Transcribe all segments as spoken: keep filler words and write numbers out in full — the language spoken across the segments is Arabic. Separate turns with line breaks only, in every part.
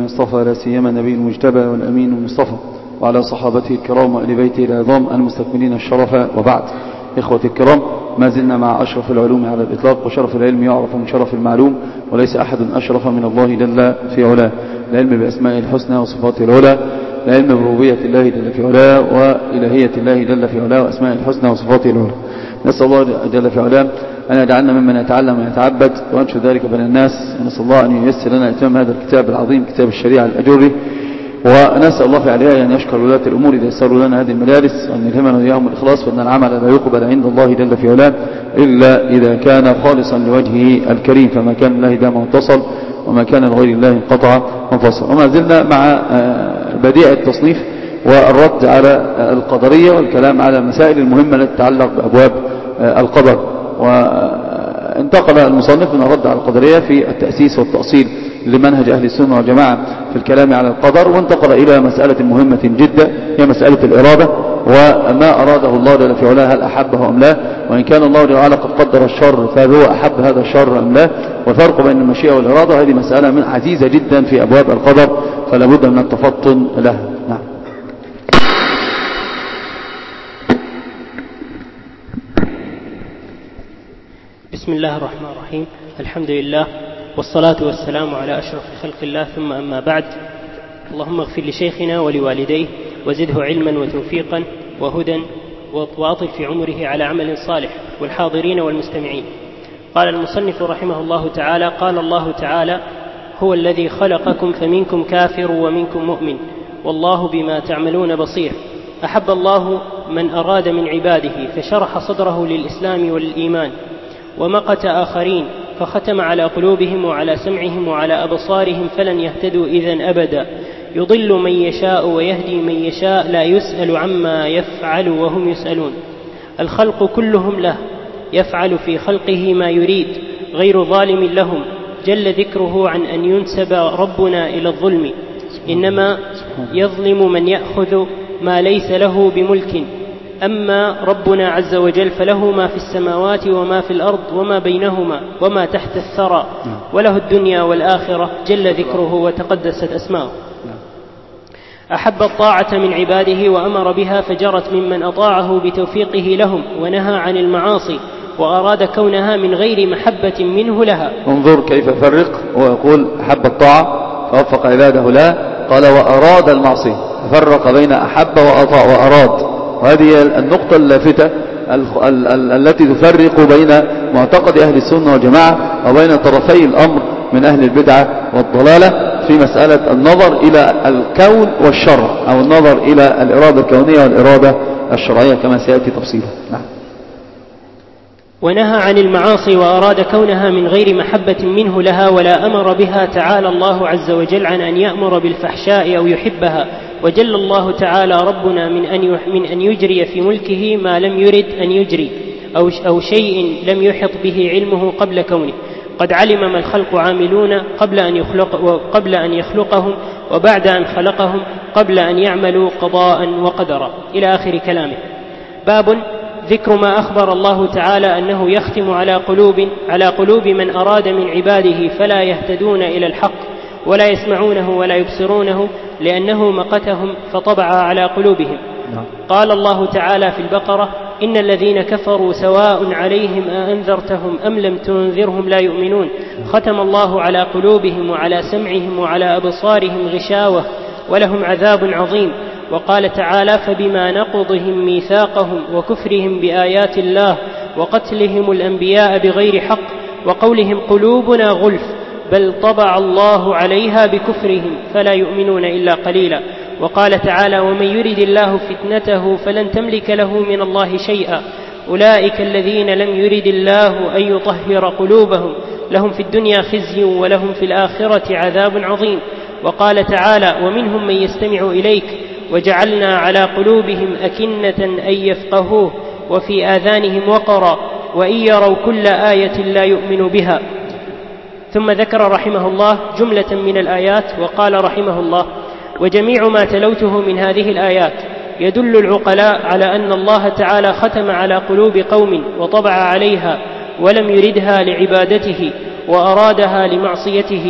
اصطفى لا سيما النبي المجتبى والأمين المصطفى وعلى صحابته الكرام وآل بيته العظام المستكملين الشرف، وبعد. إخوة الكرام، ما زلنا مع أشرف العلوم على الإطلاق، وشرف العلم يعرف من شرف المعلوم، وليس أحد أشرف من الله جل في علاه. العلم بأسمائه الحسنى وصفاته العلى، العلم بربوبية الله جل في علاه وإلهية الله جل في علاه وأسمائه الحسنى وصفاته العلى. نسأل الله جل في علاه أن يجعلنا ممن يتعلم ويتعبد وينشر ذلك بين الناس، ونسأل الله أن ييسر لنا إتمام هذا الكتاب العظيم، كتاب الشريعة الأجري. ونسأل الله في عليها أن يشكر ولاة الأمور إذا يسروا لنا هذه المجالس، وأن يلهمنا وإياهم الإخلاص، فإن العمل لا يقبل عند الله جل في علاه إلا إذا كان خالصا لوجهه الكريم، فما كان الله دام واتصل، وما كان لغير الله انقطع وانفصل. وما زلنا مع بديع التصنيف والرد على القدرية والكلام على المسائل المهمة التي تتعلق بأبواب القدر. وانتقل المصنف من الرد على القدرية في التأسيس والتأصيل لمنهج أهل السنة والجماعة في الكلام على القدر، وانتقل إلى مسألة مهمة جدا هي مسألة الإرادة، وما أراده الله جل في علاه هل أحبه أم لا، وإن كان الله جل وعلا قد قدر الشر فهل هو أحب هذا الشر أم لا، والفرق بين المشيئة والإرادة. هذه مسألة من عزيزة جدا في أبواب القدر، فلا بد من التفطن لها. نعم.
بسم الله الرحمن الرحيم. الحمد لله والصلاة والسلام على أشرف خلق الله، ثم أما بعد. اللهم اغفر لشيخنا ولوالديه وزده علما وتوفيقا وهدى، وأطل في عمره على عمل صالح، والحاضرين والمستمعين. قال المصنف رحمه الله تعالى: قال الله تعالى: هو الذي خلقكم فمنكم كافر ومنكم مؤمن والله بما تعملون بصير. أحب الله من أراد من عباده فشرح صدره للإسلام والإيمان، ومقت آخرين فختم على قلوبهم وعلى سمعهم وعلى أبصارهم فلن يهتدوا إذن أبدا. يضل من يشاء ويهدي من يشاء، لا يسأل عما يفعل وهم يسألون. الخلق كلهم له، يفعل في خلقه ما يريد، غير ظالم لهم، جل ذكره عن أن ينسب ربنا إلى الظلم، إنما يظلم من يأخذ ما ليس له بملك. أما ربنا عز وجل فله ما في السماوات وما في الأرض وما بينهما وما تحت الثرى، وله الدنيا والآخرة، جل ذكره وتقدست أسماؤه. أحب الطاعة من عباده وأمر بها فجرت ممن أطاعه بتوفيقه لهم، ونهى عن المعاصي وأراد كونها من غير محبة منه لها.
انظر كيف فرق، ويقول أحب الطاعة فوفق عباده لا، قال وأراد المعصية، فرق بين أحب وأطاع وأراد. وهذه النقطة اللافتة التي تفرق بين معتقد أهل السنة والجماعة وبين طرفي الأمر من أهل البدعة والضلالة في مسألة النظر إلى الكون والشرع، أو النظر إلى الإرادة الكونية والإرادة الشرعية كما سيأتي تفصيله. نعم.
ونهى عن المعاصي وأراد كونها من غير محبة منه لها، ولا أمر بها تعالى الله عز وجل عن أن يأمر بالفحشاء أو يحبها. وجل الله تعالى ربنا من أن من أن يجري في ملكه ما لم يرد أن يجري، أو أو شيء لم يحط به علمه قبل كونه. قد علم ما الخلق عاملون قبل أن يخلق قبل أن يخلقهم، وبعد أن خلقهم، قبل أن يعملوا قضاء وقدرا، إلى آخر كلامه. باب ذكر ما أخبر الله تعالى أنه يختم على قلوب على قلوب من أراد من عباده فلا يهتدون إلى الحق ولا يسمعونه ولا يبصرونه، لأنه مقتهم فطبع على قلوبهم. قال الله تعالى في البقرة: إن الذين كفروا سواء عليهم أأنذرتهم أم لم تنذرهم لا يؤمنون. ختم الله على قلوبهم وعلى سمعهم وعلى أبصارهم غشاوة ولهم عذاب عظيم. وقال تعالى: فبما نقضهم ميثاقهم وكفرهم بآيات الله وقتلهم الأنبياء بغير حق وقولهم قلوبنا غلف بل طبع الله عليها بكفرهم فلا يؤمنون إلا قليلا. وقال تعالى: ومن يرد الله فتنته فلن تملك له من الله شيئا، أولئك الذين لم يرد الله أن يطهر قلوبهم، لهم في الدنيا خزي ولهم في الآخرة عذاب عظيم. وقال تعالى: ومنهم من يستمع إليك وجعلنا على قلوبهم أكنة أن يفقهوه وفي آذانهم وقرا وإن يروا كل آية لا يؤمنوا بها. ثم ذكر رحمه الله جملة من الآيات، وقال رحمه الله: وجميع ما تلوته من هذه الآيات يدل العقلاء على أن الله تعالى ختم على قلوب قوم وطبع عليها ولم يردها لعبادته وأرادها لمعصيته،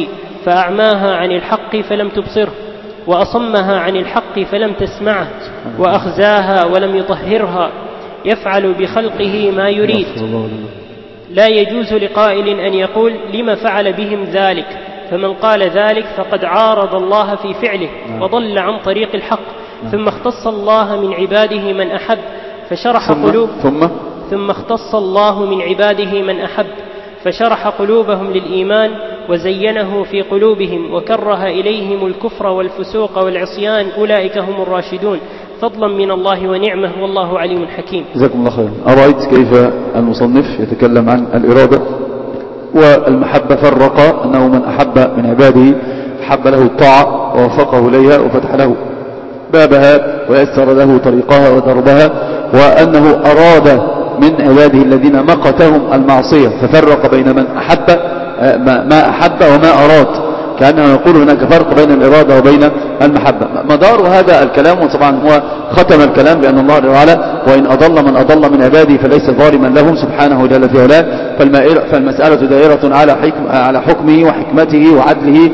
فأعماها عن الحق فلم تبصره، وأصمها عن الحق فلم تسمعه، وأخزاها ولم يطهرها، يفعل بخلقه ما يريد. لا يجوز لقائل أن يقول لما فعل بهم ذلك، فمن قال ذلك فقد عارض الله في فعله وضل عن طريق الحق. ثم اختص الله من عباده من أحب فشرح قلوب
ثم
ثم اختص الله من عباده من أحب فشرح قلوبهم للإيمان وزينه في قلوبهم وكره إليهم الكفر والفسوق والعصيان، أولئك هم الراشدون، فضلا من الله ونعمه، والله عليم حكيم.
جزاكم الله خيرا. أرأيت كيف المصنف يتكلم عن الإرادة والمحبة، فرق أنه من أحب من عباده أحب له الطاعة ووفقه إليها وفتح له بابها ويسر له طريقها ودربها، وأنه أراد من عباده الذين مقتهم المعصية ففرق بين من أحب ما أحب وما أراد، كأنه يقول هناك فرق بين الإرادة وبين المحبة. مدار هذا الكلام، وطبعا هو ختم الكلام بأن الله تعالى وإن أضل من أضل من عباده فليس ظالما لهم سبحانه جل في علاه، فالمسألة دائرة على حكم على حكمه وحكمته وعدله،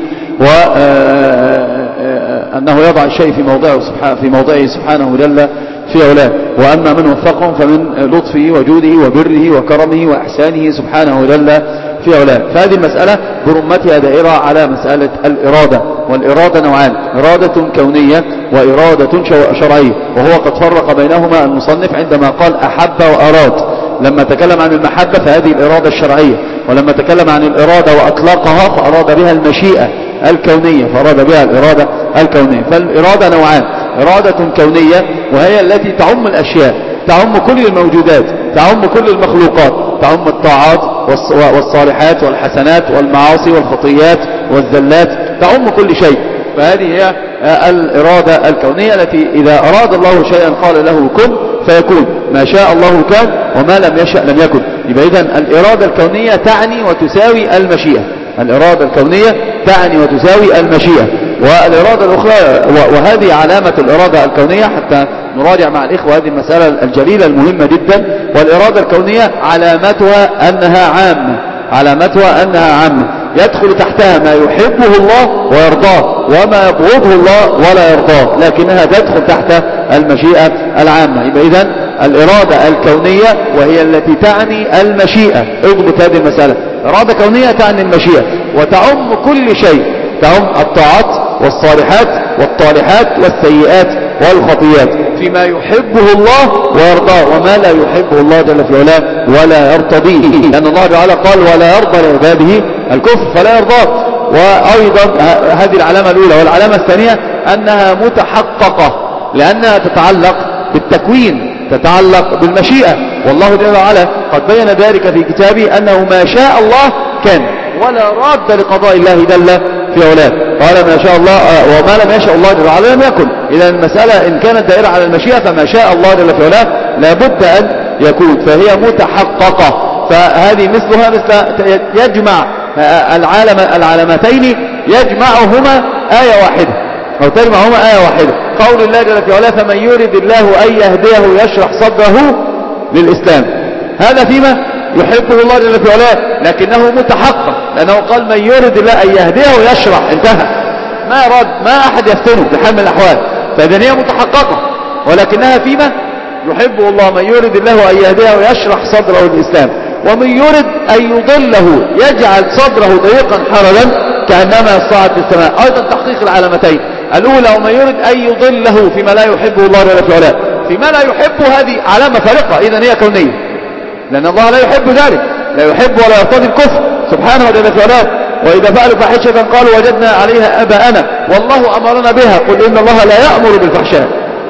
وأنه يضع الشيء في موضعه سبحانه في موضعه سبحانه جل في علاه. وأما من وفقهم فمن لطفه وجوده وبره وكرمه وإحسانه سبحانه جل في علاه. فهذه المسألة برمتها دائرة على مسألة الإرادة، والإرادة نوعان: إرادة كونية وإرادة شرعية، وهو قد فرق بينهما المصنف عندما قال أحب وأراد. لما تكلم عن المحبة فهذه الإرادة الشرعية، ولما تكلم عن الإرادة وأطلقها فأراد بها المشيئة الكونية، فأراد بها الإرادة الكونية. فالإرادة نوعان: إرادة كونية وهي التي تعم الأشياء، تعم كل الموجودات، تعم كل المخلوقات، تعم الطاعات والصالحات والحسنات والمعاصي والخطيات والزلات، تعم كل شيء. فهذه هي الإرادة الكونية التي إذا أراد الله شيئا قال له كن فيكون، ما شاء الله كان وما لم يشأ لم يكن. يبقى إذن الإرادة الكونية تعني وتساوي المشيئة، الإرادة الكونية تعني وتساوي المشيئة. والإرادة الأخرى، وهذه علامة الإرادة الكونية حتى نراجع مع الإخوة هذه المسألة الجليلة المهمة جدا. والإرادة الكونية علامتها أنها عامة، علامتها أنها عامة يدخل تحتها ما يحبه الله ويرضاه وما يبغضه الله ولا يرضاه، لكنها تدخل تحت المشيئة العامة. يبقى إذن الإرادة الكونية وهي التي تعني المشيئة، اضبط هذه المسألة، إرادة كونية تعني المشيئة وتعم كل شيء، تعم الطاعات والصالحات والطالحات والسيئات والخطيات فيما يحبه الله ويرضاه وما لا يحبه الله جل في علاه ولا يرتضيه، لأن الله تعالى قال ولا يرضى لعباده الكفر فلا يرضاه. وأيضا هذه العلامة الأولى. والعلامة الثانية أنها متحققة لأنها تتعلق بالتكوين، تتعلق بالمشيئة، والله جل وعلا قد بين ذلك في كتابه أنه ما شاء الله كان ولا راد لقضاء الله جل في علاه، قال ما شاء الله وما لم يشاء الله جل وعلا لم يكن. إذا المسألة إن كانت دائرة على المشيئة فما شاء الله جل في علاه لابد أن يكون، فهي متحققة. فهذه مثلها مثل يجمع العالم العلامتين يجمعهما آية واحدة أو تجمعهما آية واحدة، قول الله جل في علاه فمن يرد الله أن يهديه يشرح صدره للإسلام، هذا فيما يحبه الله جل في علاه، لكنه متحقق لأنه قال من يرد الله أن يهديه يشرح، انتهى، ما أراد ما أحد يفتنه بحال من الأحوال، فإذن هي متحققة ولكنها فيما يحبه الله، من يرد الله أن يهديه يشرح صدره للإسلام، ومن يرد أن يضله يجعل صدره ضيقا حرجا كأنما يصعد في السماء. أيضا تحقيق العلامتين الأولى ومن يرد أن يضله فيما لا يحبه الله جل في علاه، فيما لا يحبه هذه علامة فارقة، إذن هي كونية لأن الله لا يحب ذلك، لا يحب ولا يرتضي الكفر سبحانه جل في علاه. وإذا فعلوا فاحشة قالوا وجدنا عليها آباءنا والله أمرنا بها، قل إن الله لا يأمر بالفحشاء،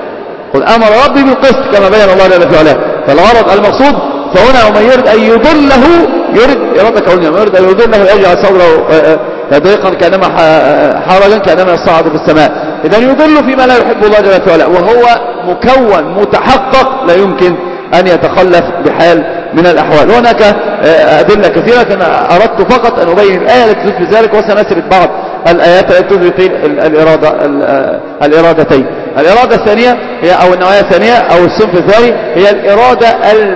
قل أمر ربي بالقسط كما بين الله جل في علاه. فالغرض المقصود فهنا ومن يرد أن يضله يرد إرادة كونية، ومن يرد أن يضله يجعل صدره ضيقا كأنما حرجا كأنما يصعد في السماء، إذن يضل فيما لا يحب الله جل وعلا، وهو مكون متحقق لا يمكن أن يتخلف بحال من الأحوال. وهناك أدلة كثيرة، أنا أردت فقط أن أبين الآية التي تثبت ذلك، وسنسرد بعض الآيات التي تثبت الإرادة الإرادتين. الإرادة الثانية هي أو النوعية الثانية أو الصنف الثاني هي الإرادة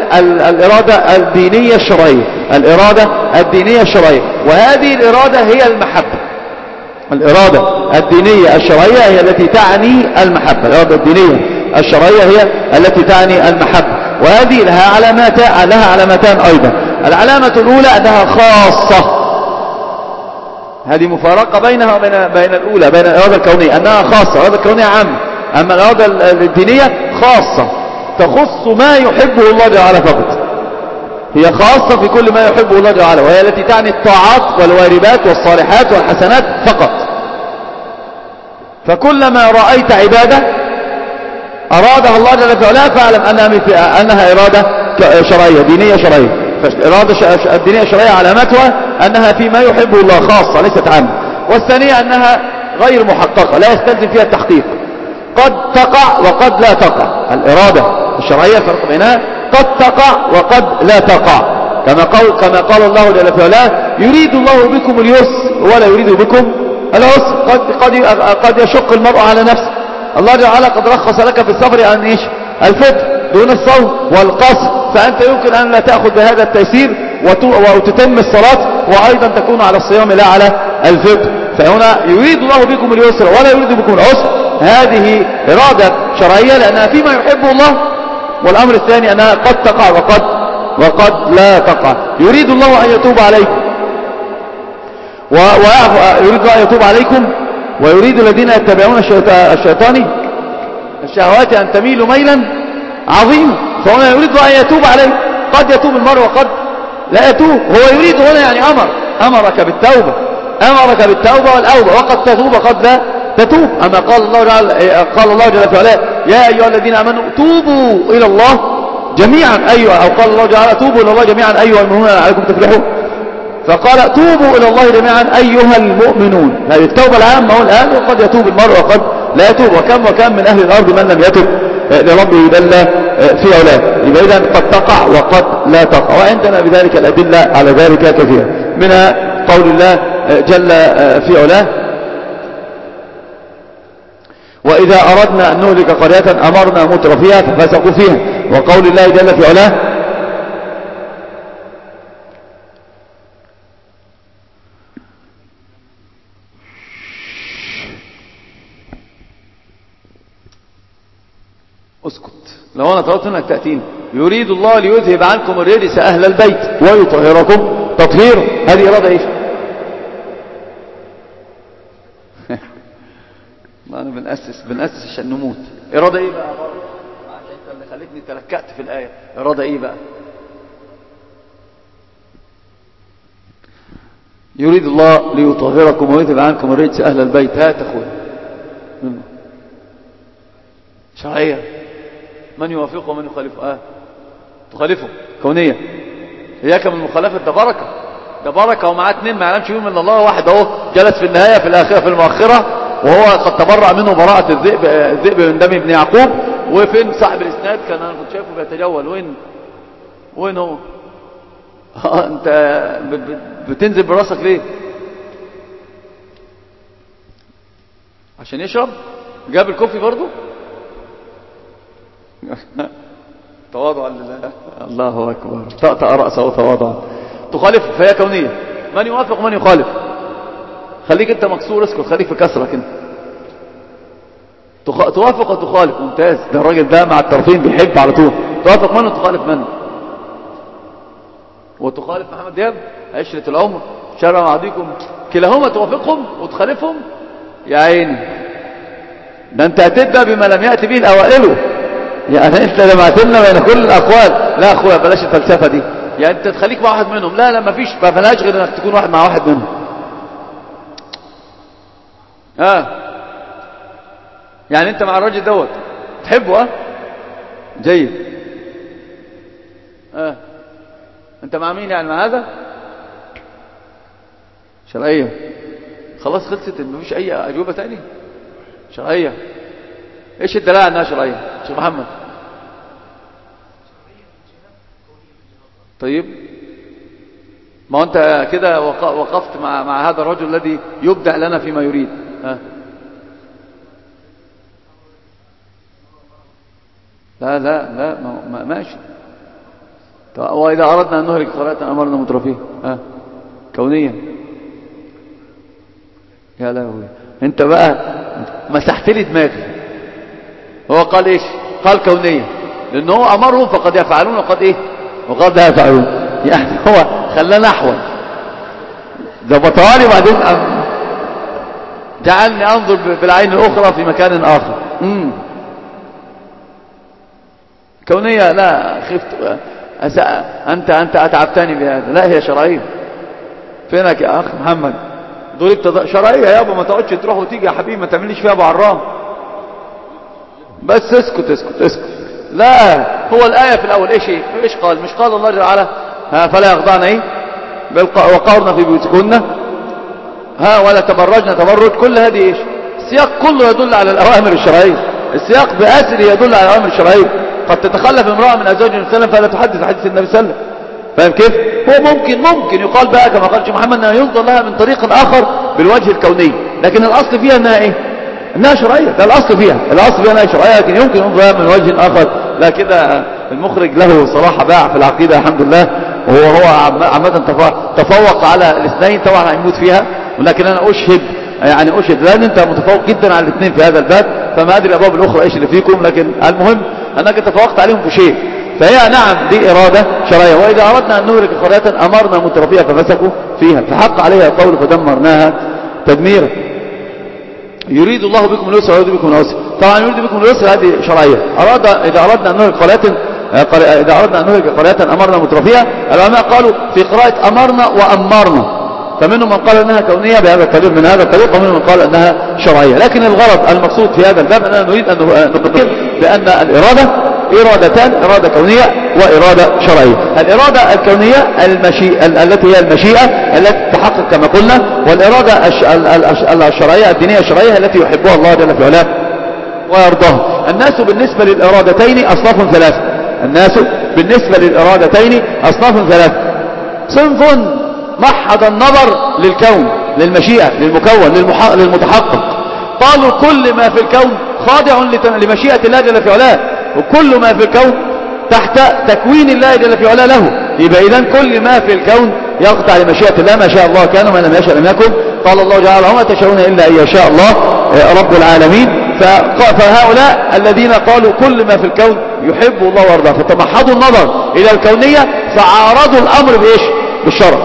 الإرادة الدينية الشرعية، الإرادة الدينية الشرعية، وهذه الإرادة هي المحبة، الإرادة الدينية الشرعية هي التي تعني المحبة. الإرادة الدينية الشرعية هي التي تعني المحبة، وهذه لها علامات لها علامتان أيضا. العلامة الأولى أنها خاصة، هذه مفارقة بينها وبين بين الأولى، بين الإرادة الكونية أنها خاصة، الإرادة الكونية عامة، أما الإرادة الدينية خاصة تخص ما يحبه الله جل وعلا فقط، هي خاصة في كل ما يحبه الله جل وعلا، وهي التي تعني الطاعات والواجبات والصالحات والحسنات فقط. فكلما رأيت عبادة أرادها الله جل وعلا فاعلم أنها, أنها إرادة شرعية دينية شرعية. فالإرادة الدينية الشرعية علامتها أنها فيما يحبه الله خاصة ليست عامة. والثانية أنها غير محققة، لا يستلزم فيها التحقيق، قد تقع وقد لا تقع. الإرادة الشرعية فرق بينها قد تقع وقد لا تقع، كما قال, كما قال الله جل وعلا يريد الله بكم اليسر ولا يريد بكم العسر. قد, قد, قد يشق المرء على نفسه، الله جل وعلا قد رخص لك في السفر أن إيش الفطر دون الصوم والقصر، فأنت يمكن أن لا تأخذ بهذا التيسير وتتم الصلاة وأيضا تكون على الصيام لا على الفطر. فهنا يريد الله بكم اليسر ولا يريد بكم العسر، هذه إرادة شرعية لأنها فيما يحبه الله. والأمر الثاني أنها قد تقع وقد, وقد لا تقع. يريد الله أن يتوب عليكم ويريد الله أن يتوب عليكم ويريد الذين يتبعون الشيطان الشهوات أن تميلوا ميلا عظيما. فهنا يريد الله أن يتوب عليه، قد يتوب المرء وقد لا يتوب. هو يريد هنا يعني أمر أمرك بالتوبة، أمرك بالتوبة والأوبة، وقد تتوب وقد لا تتوب. أما قال الله جل قال الله جل وعلا يا أيها الذين آمنوا توبوا إلى الله جميعا أيها، أو قال الله تعالى توبوا إلى الله جميعا أيها المؤمنون لعلكم تفلحون. فقال توبوا إلى الله جميعا أيها المؤمنون، هذه التوبة العامة والآن، وقد يتوب المرء وقد لا يتوب. وكم وكم من أهل الأرض من لم يتوب لربه بل في أولاد. يبقى إذن قد تقع وقد لا تقع، وعندنا بذلك الأدلة على ذلك كثيرة، منها قول الله جل في علاه وإذا أردنا أن نهلك قرية أمرنا متر فيها ففسقوا فيها، وقول الله جل في علاه اسكت لو أنا طلبت منك تأتيني يريد الله ليذهب عنكم الرجس أهل البيت ويطهركم تطهيرا. هذه إرادة إيش؟ ما أنا بنأسس بنأسس عشان نموت. إرادة إيه بقى؟ عشان اللي خلتني تركأت في الآية. إرادة إيه بقى؟ يريد الله ليطهركم ويذهب عنكم الرجس أهل البيت. هات أخوي شرعية، من يوافقه ومن يخالفه؟ آه تخالفه كونية، إياك من المخالفة. ده بركة، ده بركة، ومعاه اتنين ما يعلمش بيهم إلا الله. واحد اهو جلس في النهاية في الآخرة في المؤخرة وهو قد تبرأ منه براءة الذئب الذئب من دم ابن يعقوب. وفين صاحب الإسناد؟ كان أنا كنت شايفه بيتجول. وين وين هو؟ أنت بتنزل براسك ليه؟ عشان يشرب؟ جاب الكوفي برضو؟ تواضعا لله. الله أكبر. طأطأ رأسه تواضعا. تخالف فهي كونية، من يوافق ومن يخالف. خليك انت مكسور اسكت، خليك في كسرك انت. تخ... توافق وتخالف ممتاز. ده الراجل ده مع الطرفين بيحب على طول. توافق من وتخالف من؟ وتخالف محمد دياب عشرة العمر شرع بعضكم كلاهما توافقهم وتخالفهم. يا عيني ده انت هتبدأ بما لم يأتي به الأوائل. يعني انت لما تلنا بين كل الأقوال. لا أخويا بلاش الفلسفة دي، يعني انت تخليك مع واحد منهم. لا لا مفيش، ما فلاش غير انك تكون واحد مع واحد منهم. اه يعني انت مع الراجل دوت تحبه. اه جيد. اه انت مع مين يعني؟ مع هذا شرعية. خلاص خلصت، مفيش اي اجوبة تاني. شرعية. ايش الدلالة انها شرعية شيخ محمد؟ طيب ما انت كده وقفت مع مع هذا الرجل الذي يبدع لنا فيما يريد. ها لا لا لا ما ماشي. واذا اردنا ان نهلك قرية امرنا مترفيه. ها كونية. يا لهوي، انت بقى مسحت لي دماغي. هو قال ايش؟ قال كونية، لان هو امرهم فقد يفعلون وقد ايه وقد لا يفعلون. يعني هو خلانا احول، ضبطها لي وبعدين جعلني انظر بالعين الاخرى في مكان اخر. امم كونية لا خفت أسأ... انت انت اتعبتني بهذا. لا هي شرعية. فينك يا اخ محمد؟ ضربت شرعية يابا، ما تقعدش تروح وتيجي يا حبيبي، ما تعمليش فيها ابو عرام. بس اسكت اسكت اسكت. لا هو الآية في الأول ايش ايش قال؟ مش قال الله جل وعلا ها فلا يخضعن ايه وقارن في بيوتكن ها ولا تبرجن تبرج؟ كل هذه ايش؟ السياق كله يدل على الأوامر الشرعية. السياق بأسره يدل على الأوامر الشرعية. قد تتخلف امرأة من أزواج النبي صلى الله عليه وسلم فلا تحدث حديث النبي صلى الله عليه وسلم. فاهم كيف؟ هو ممكن ممكن يقال بقى كما قال شيخ محمد انها ينظر لها من طريق آخر بالوجه الكوني، لكن الأصل فيها انها ايه؟ انها شرعية. ده الأصل فيها الأصل فيها انها شرعية، لكن يمكن ينظر لها من وجه آخر. لا كده المخرج له صراحة باع في العقيدة الحمد لله، وهو هو عامة تفوق على الاثنين. طبعا هيموت فيها، ولكن انا اشهد يعني اشهد لان انت متفوق جدا على الاثنين في هذا الباب، فما ادري الابواب الاخرى ايش اللي فيكم، لكن المهم انك تفوقت عليهم في شيء. فهي نعم دي إرادة شرعية. وإذا أردنا أن نهلك قرية أمرنا مترفيها ففسقوا فيها فحق عليها القول فدمرناها تدميرا. يريد الله بكم اليسر ويريد بكم العسر. طبعا يريد بكم اليسر هذه شرعية. أراد إذا أردنا أن نهلك قرية إذا أردنا أن نهلك قرية أمرنا مترفيها. العلماء قالوا في قراءة أمرنا وأمرنا، فمنهم من قال أنها كونية بهذا الطريق من هذا الطريق، ومنهم من قال أنها شرعية. لكن الغرض المقصود في هذا الباب أننا نريد أن نقول بأن الإرادة إرادتان، إرادة كونية وإرادة شرعية. الإرادة الكونية المشيئة التي هي المشيئة التي تحقق كما قلنا، والإرادة الشرعية الدينية الشرعية التي يحبها الله جل في علاه ويرضاها. الناس بالنسبة للإرادتين أصناف ثلاثة. الناس بالنسبة للإرادتين أصناف ثلاثة. صنف محض النظر للكون للمشيئة للمكون للمتحقق، قالوا كل ما في الكون خاضع لمشيئة الله جل في علاه، وكل ما في الكون تحت تكوين الله جل في علاه له. يبقى إذن كل ما في الكون يخضع لمشيئة الله، ما شاء الله كان وما لم يشاء لم يكن. قال الله تعالى وما تشاءون إلا أن يشاء الله رب العالمين. فهؤلاء الذين قالوا كل ما في الكون يحب الله ويرضاه فتمحضوا النظر إلى الكونية، فعارضوا الأمر بإيش؟ بالشرع.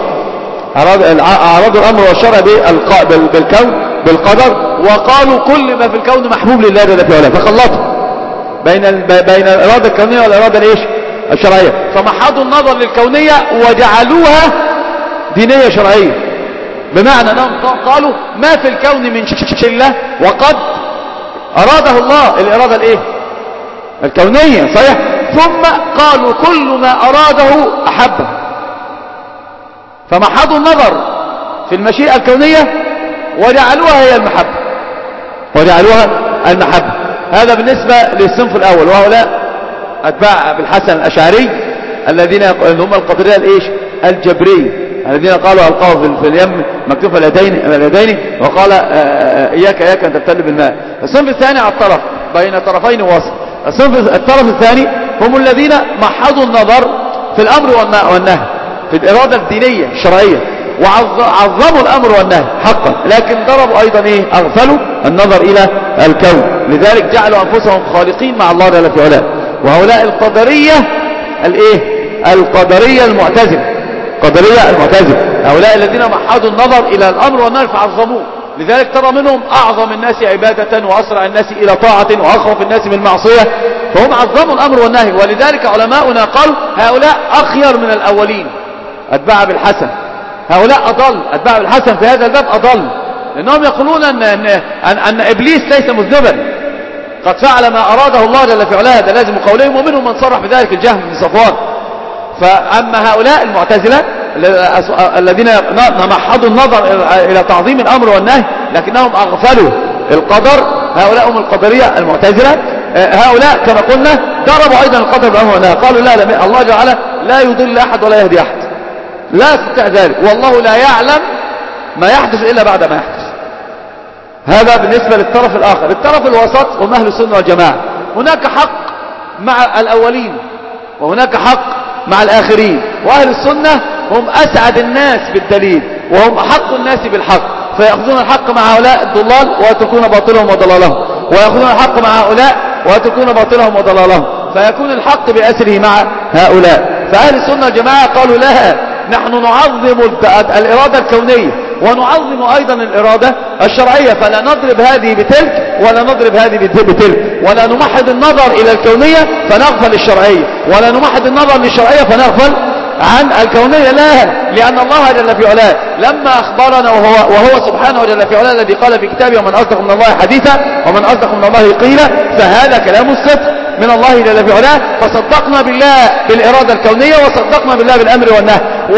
عارضوا الأمر والشرع بالكون بالقدر، وقالوا كل ما في الكون محبوب لله جل في علاه، فخلطوا بين بين الإرادة الكونية والإرادة الإيش؟ الشرعية. فمحضوا النظر للكونية وجعلوها دينية شرعية، بمعنى أنهم قالوا ما في الكون من شيء الله وقد أراده الله الإرادة الإيه؟ الكونية صحيح. ثم قالوا كل ما أراده أحبه، فمحضوا النظر في المشيئة الكونية وجعلوها هي المحبة وجعلوها المحبة. هذا بالنسبة للصنف الأول، وهؤلاء أتباع بالحسن الأشعري الذين هم القدرية الإيش؟ الجبرية، الذين قالوا ألقاه في اليم مكتوف اليدين وقال إياك إياك أن تبتل بالماء. الصنف الثاني على الطرف بين طرفين وسط. الصنف الطرف الثاني هم الذين محضوا النظر في الأمر والنهي في الإرادة الدينية الشرعية، وعظموا الأمر والنهي حقا، لكن ضربوا أيضا إيه؟ أغفلوا النظر إلى الكون، لذلك جعلوا أنفسهم خالقين مع الله جل في علاه. وهؤلاء القدرية الإيه؟ القدرية المعتزلة قدرية المعتزلة هؤلاء الذين محضوا النظر إلى الأمر والنهي فعظموه، لذلك ترى منهم أعظم الناس عبادة وأسرع الناس إلى طاعة وأخوف الناس من معصية، فهم عظموا الأمر والنهي. ولذلك علماؤنا قالوا هؤلاء أخير من الأولين أتباع بالحسن، هؤلاء أضل أتباع بالحسن في هذا الباب أضل، لأنهم يقولون أن, أن, أن, أن إبليس ليس مذنبا، قد فعل ما أراده الله جل في علاه، هذا لازم قولهم، ومنهم من صرح بذلك الجهم بن صفوان. فأما هؤلاء المعتزلة الذين محضوا النظر إلى تعظيم الأمر والنهي لكنهم أغفلوا القدر، هؤلاء هم القدرية المعتزلة. هؤلاء كما قلنا ضربوا أيضا القدر بالأمر والنهي، قالوا لا, لا الله جعل لا يضل أحد ولا يهدي أحد، لا يستطيع ذلك، والله لا يعلم ما يحدث إلا بعد ما يحدث. هذا بالنسبة للطرف الآخر. الطرف الوسط هم أهل السنة والجماعة، هناك حق مع الأولين وهناك حق مع الآخرين، وأهل السنة هم أسعد الناس بالدليل وهم أحق الناس بالحق، فيأخذون الحق مع هؤلاء الضلال ويتركون باطلهم وضلالهم، ويأخذون الحق مع هؤلاء ويتركون باطلهم وضلالهم، فيكون الحق بأسره مع هؤلاء. فأهل السنة والجماعة قالوا لها نحن نعظم الإرادة الكونية ونعظم أيضا الإرادة الشرعية، فلا نضرب هذه بتلك ولا نضرب هذه بتلك، ولا نمحض النظر إلى الكونية فنغفل الشرعية، ولا نمحض النظر للشرعية فنغفل عن الكونية. لا، لأن الله جل في علاه لما أخبرنا وهو, وهو سبحانه جل في علاه الذي قال في كتابه ومن أصدق من الله حديثا ومن أصدق من الله قيلا، فهذا كلام الصدق من الله جل في علاه، فصدقنا بالله بالإرادة الكونية وصدقنا بالله بالأمر والنهي،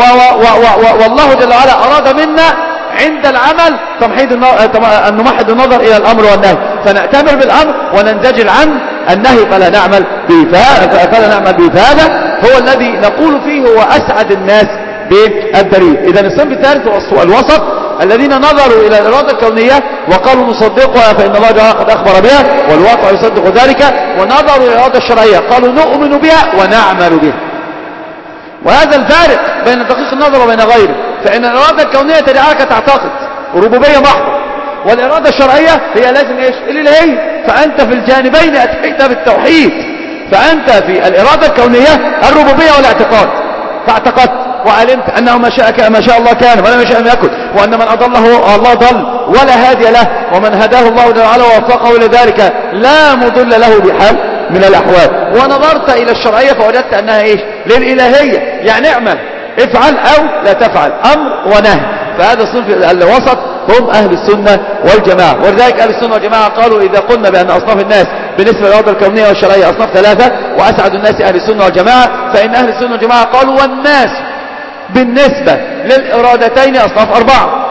والله جل وعلا أراد منا عند العمل تمحيد أن نمحض النظر إلى الأمر والنهي، فنأتمر بالأمر وننزجل عن النهي فلا نعمل به، فلا نعمل به. فهذا هو الذي نقول فيه هو أسعد الناس بالدليل. إذا الصنف الثالث الوسط الذين نظروا إلى الإرادة الكونية وقالوا نصدقها فإن الله جل قد أخبر بها والواقع يصدق ذلك، ونظروا إلى الإرادة الشرعية قالوا نؤمن بها ونعمل بها. وهذا الفارق بين دقيق النظر وبين غيره، فإن الإرادة الكونية تجعلك تعتقد ربوبية محضة، والإرادة الشرعية هي لازم إيش؟ الإلهية. فأنت في الجانبين أتيت بالتوحيد، فأنت في الإرادة الكونية الربوبية والاعتقاد، فاعتقدت وعلمت أنه ما شاء ما شاء الله كان ولم يشاء لم يكن، وأن من أضله الله ضل ولا هادي له، ومن هداه الله جل وعلا ووفقه لذلك لا مضل له بحال من الأحوال. ونظرت إلى الشرعية فوجدت أنها إيش؟ للإلهية، يعني اعمل افعل أو لا تفعل، أمر ونهي. فهذا الصنف الوسط هم أهل السنة والجماعة. ولذلك أهل السنة والجماعة قالوا إذا قلنا بأن أصناف الناس بالنسبة للإرادة الكونية والشرعية أصناف ثلاثة وأسعد الناس أهل السنة والجماعة، فإن أهل السنة والجماعة قالوا والناس بالنسبة للإرادتين أصناف أربعة.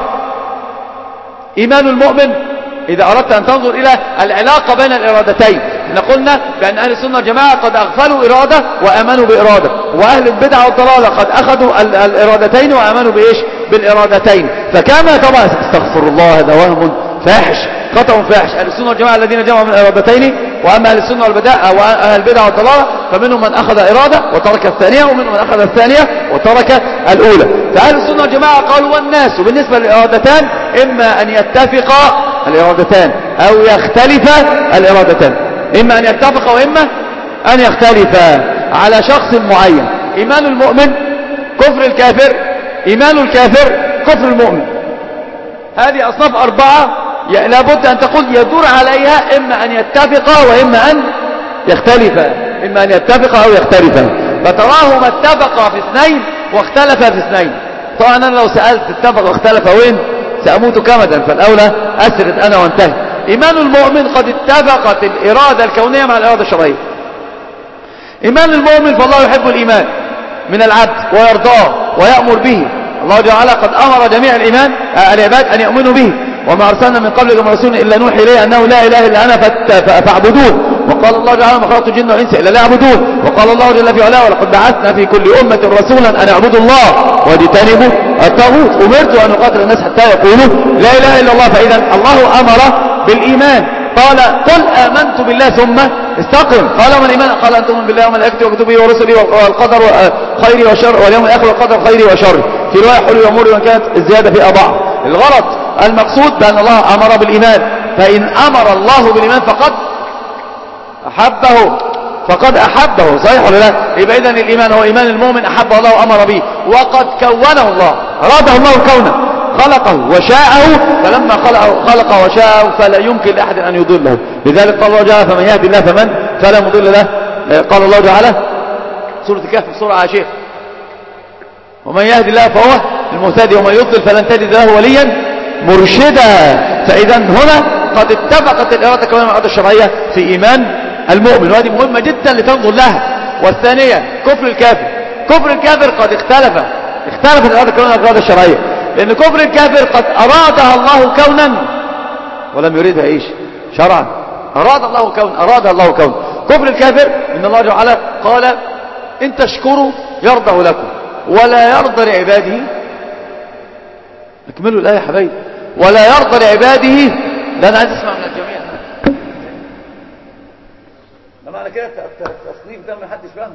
إيمان المؤمن إذا أردت أن تنظر إلى العلاقة بين الإرادتين، احنا قلنا بأن أهل السنة والجماعة قد أغفلوا إرادة وأمنوا بإرادة، وأهل البدع والضلالة قد أخذوا الإرادتين وأمنوا بإيش؟ بالإرادتين. فكما طبعا استغفر الله هذا وهم فاحش خطأ فاحش. أهل السنة والجماعة الذين جمعوا من الإرادتين، وأما أهل السنة والبدع وأهل البدع والضلالة فمنهم من أخذ إرادة وترك الثانية، ومنهم من أخذ الثانية وترك الأولى. فأهل السنة والجماعة قالوا والناس بالنسبة للإرادتان إما أن يتفقا الإرادتان أو يختلفا الإرادتان، إما أن يتفقا وإما أن يختلفا على شخص معين. إيمان المؤمن كفر الكافر، إيمان الكافر كفر المؤمن. هذه أصناف أربعة لابد أن تقول يدور عليها إما أن يتفقا وإما أن يختلفا، إما أن يتفقا أو يختلفا. فتراهما اتفقا في اثنين واختلفا في اثنين. طبعا أنا لو سألت اتفق واختلف وين سأموت كمدا، فالأولى أسرد أنا وانتهي. إيمان المؤمن قد اتفقت الإرادة الكونية مع الإرادة الشرعية. إيمان المؤمن فالله يحب الإيمان من العبد ويرضاه ويأمر به. الله تعالى قد أمر جميع الإيمان العباد أن يؤمنوا به، وما أرسلنا من قبلك من رسول إلا نوحي إليه أنه لا إله إلا أنا فاعبدون. وقال الله تعالى ما خلقت الجن والإنس إلا ليعبدون. وقال الله جل في علاه ولقد بعثنا في كل أمة رسولا أن اعبدوا الله واجتنبوا الطاغوت. أمرت أن أقاتل الناس حتى يقولوا لا إله إلا الله. فإذا الله أمر بالإيمان، قال قل آمنت بالله ثم استقم. قال وما الإيمان؟ قال أن تؤمن بالله وملائكته وكتبه ورسله والقدر خيره وشره واليوم الآخر والقدر خيره وشره. في رواية حلو أمور وإن كانت الزيادة في أضعف. الغرض المقصود بأن الله أمر بالإيمان، فإن أمر الله بالإيمان فقد أحبه فقد أحبه. صحيح ولا لا؟ يبقى إذن الإيمان هو إيمان المؤمن أحب الله وأمر به، وقد كونه الله، أراده الله كونه، خلقه وشاءه، فلما خلقه, خلقه وشاءه فلا يمكن لأحد أن يضله. لذلك قال الله تعالى فمن يهدي الله فمن فلا مضل له. قال الله تعالى سورة الكهف في سورة عاشرة ومن يهدي الله فهو المهتدي ومن يضلل فلن تجد له وليا مرشدا. فإذا هنا قد اتفقت الإرادة الكونية مع الإرادة الشرعية في إيمان المؤمن، وهذه مهمة جدا لتنظر لها. والثانية كفر الكافر. كفر الكافر قد اختلف اختلفت الإرادة الكونية مع الإرادة الشرعية، لأن كفر الكافر قد أرادها الله كونا ولم يريدها إيش؟ شرعا. أراد الله كون أراد الله كون كفر الكافر إن الله تعالى قال إن تشكروا يرضه لكم ولا يرضى لعباده. اكملوا الآية يا حبايبي. ولا يرضى لعباده. ده أنا عايز أسمع من الجميع. ده معنى كده التصنيف ده ما حدش فاهمه.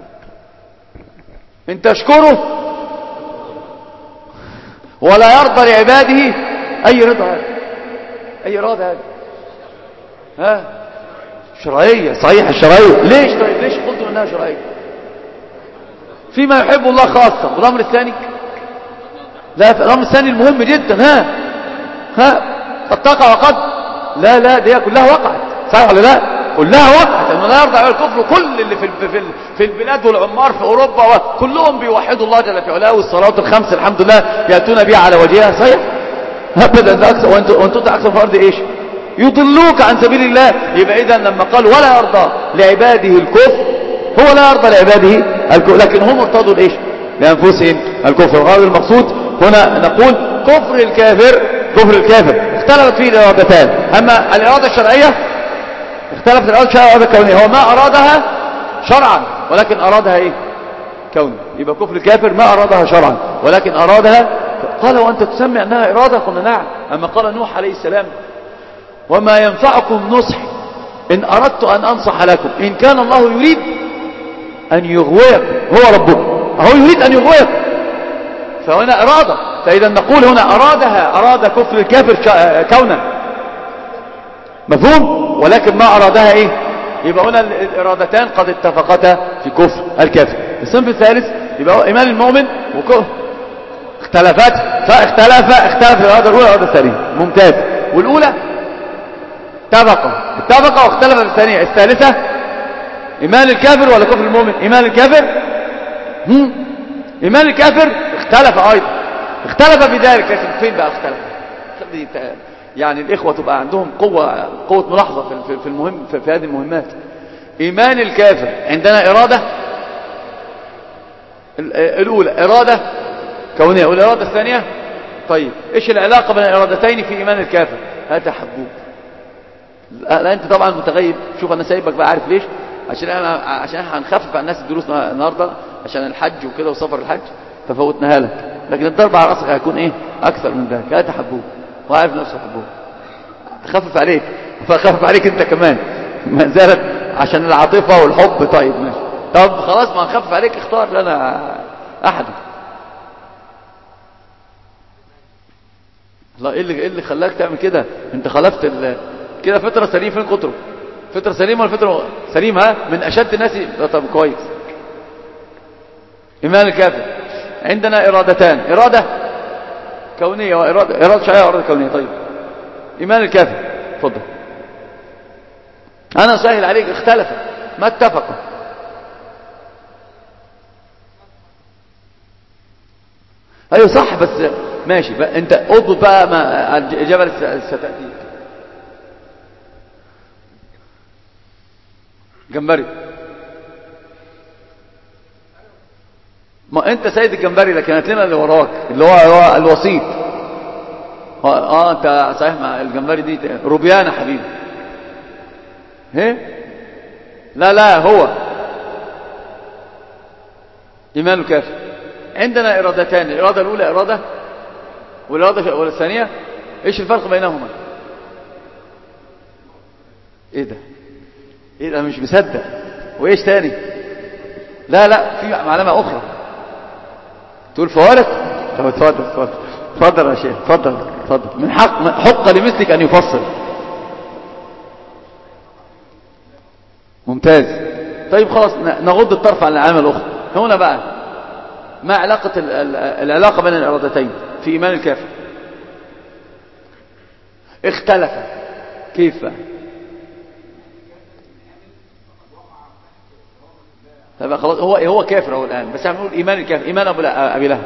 إن تشكروا ولا يرضى لعباده أي رضا هذا؟ أي إرادة هذا؟ ها؟ شرعية، صحيح الشرعية. ليش طيب؟ ليش قلت أنها شرعية؟ فيما يحب الله خاصة. والأمر الثاني، لا الأمر الثاني المهم جدا، ها ها قد تقع وقد لا لا دي كلها وقعت، صحيح ولا لا؟ كلها وقعت. انه لا يرضى على الكفر. كل اللي في في في البلاد والعمار في اوروبا كلهم بيوحدوا الله جل في علاه، والصلوات الخمس الحمد لله ياتون بها على وجهها، صحيح؟ ابدا ده اكثر. وانت وانت اكثر في ارض ايش؟ يضلوك عن سبيل الله. يبقى اذا لما قال ولا يرضى لعباده الكفر، هو لا يرضى لعباده الكفر، لكن هم ارتضوا الايش؟ لانفسهم الكفر. وهذا المقصود هنا. نقول كفر الكافر، كفر الكافر اختلفت فيه الارادتان. اما الاراده الشرعيه اختلفت الاراده الشرعيه والاراده الكونيه. هو ما ارادها شرعا ولكن ارادها ايه؟ كون. يبقى كفر الكافر ما ارادها شرعا ولكن ارادها. قال وانت تسمع انها اراده؟ قلنا نعم. اما قال نوح عليه السلام وما ينفعكم نصحي ان اردت ان انصح لكم ان كان الله يريد ان يغويكم هو ربكم. هو يريد ان يغويكم، فهنا اراده. فاذا نقول هنا ارادها، اراد كفر الكافر كونا، مفهوم؟ ولكن ما ارادها ايه؟ يبقى هنا الارادتان قد اتفقتا في كفر الكافر. الصنف الثالث يبقى ايمان المؤمن وكفر اختلفت، فاختلف اختلف الاراده الاولى والاراده الثانيه. ممتاز. والاولى اتفقوا اتفقوا واختلف في الثانيه. الثالثه ايمان الكافر ولا كفر المؤمن؟ ايمان الكافر. هم ايمان الكافر اختلف ايضا، اختلف في ذلك. لكن فين بقى اختلف؟ يعني الاخوه تبقى عندهم قوه قوه ملاحظه في المهم في هذه المهمات. ايمان الكافر عندنا اراده الاولى اراده كونيه، والاراده الثانيه طيب ايش العلاقه بين الارادتين في ايمان الكافر؟ هذا حبوب. لا انت طبعا متغيب. شوف انا سايبك بقى، عارف ليش؟ عشان انا عشان احنا هنخفف عن الناس الدروس النهارده عشان الحج وكده وسفر الحج، ففوتناها لك. لكن الضرب على راسك هيكون ايه اكثر من ذلك. هذا حبوب وعارف نفسه حبوب. خفف عليك فخفف عليك انت كمان ما زالت عشان العاطفه والحب. طيب ماشي. طب خلاص ما نخفف عليك، اختار لنا احد. الله ايه اللي ايه اللي خلاك تعمل كده؟ انت خالفت ال... كده فطره سليمه. فين قطره؟ فطره سليمه ولا فطره سليمه؟ ها من اشد الناس. طب كويس. ايمان الكافر عندنا ارادتان، اراده كونيه واراده اراده شرعيه واراده كونيه. طيب ايمان الكافر اتفضل. انا سهل عليك. اختلف ما اتفقوا. ايوه صح بس ماشي بقى. انت اضبط بقى ما الجبل ستاتيك. جمبري. ما انت سيد الجمبري لكن هات لنا اللي وراك اللي هو, هو الوسيط. اه انت صحيح. مع الجمبري دي روبيان يا حبيبي. ايه لا لا هو ايمان الكافر. عندنا ارادتان. الاراده الاولى اراده والاراده الثانيه ايش الفرق بينهما؟ ايه ده؟ ايه ده؟ مش مصدق. وايش تاني؟ لا لا في معلومه اخرى تقول فوارق. طب اتفضل اتفضل اتفضل يا شيخ. اتفضل اتفضل. من حق حق لمثلك ان يفصل. ممتاز. طيب خلاص نغض الطرف عن العلامه الاخرى. هنا بقى ما علاقه العلاقه بين الارادتين في ايمان الكافر؟ اختلف. كيف بقى؟ طيب خلاص هو هو كافر هو الان، بس هنقول ايمان الكافر ايمان ابو ابي لهب.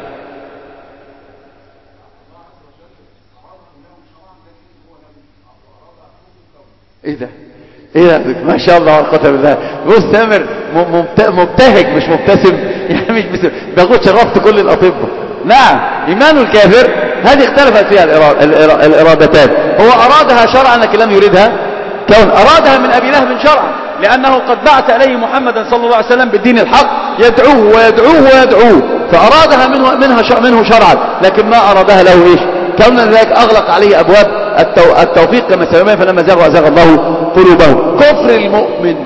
ايه ده؟ ايه ده؟ ما شاء الله ولا قوه الا بالله. بص سامر مبتهج مش مبتسم يعني مش بس بياخد شرفت كل الاطباء. نعم ايمان الكافر هذه اختلفت فيها الارادتان. هو ارادها شرعا لكن لم يريدها كون. ارادها من ابي لهب شرعا لانه قد بعث اليه محمدا صلى الله عليه وسلم بالدين الحق يدعوه ويدعوه ويدعوه، فارادها منه منها منه شرعا لكن ما ارادها له ايش كون. ذلك اغلق عليه ابواب التوفيق كما سيما فلما زاغوا ازاغ الله قلوبهم. كفر المؤمن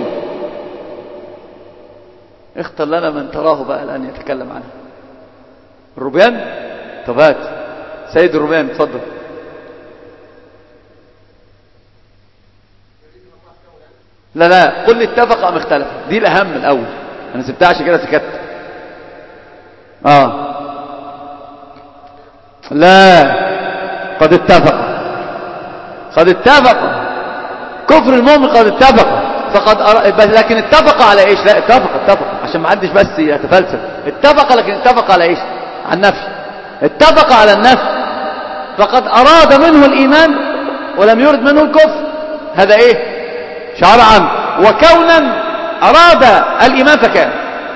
اختر لنا من تراه بقى الان يتكلم عنه. الروبيان. طب هات سيد الروبيان اتفضل. لا لا قل لي اتفق أم اختلف، دي الأهم الأول. أنا سبتها عشان كده سكت. آه لا قد اتفق، قد اتفق كفر المؤمن قد اتفق فقد أر... لكن اتفق على ايش؟ لا اتفق اتفق عشان ما حدش بس يتفلسف. اتفق لكن اتفق على ايش؟ على النفي. اتفق على النفي فقد أراد منه الإيمان ولم يرد منه الكفر. هذا ايه؟ شرعا. وكونا أراد الإيمان فكان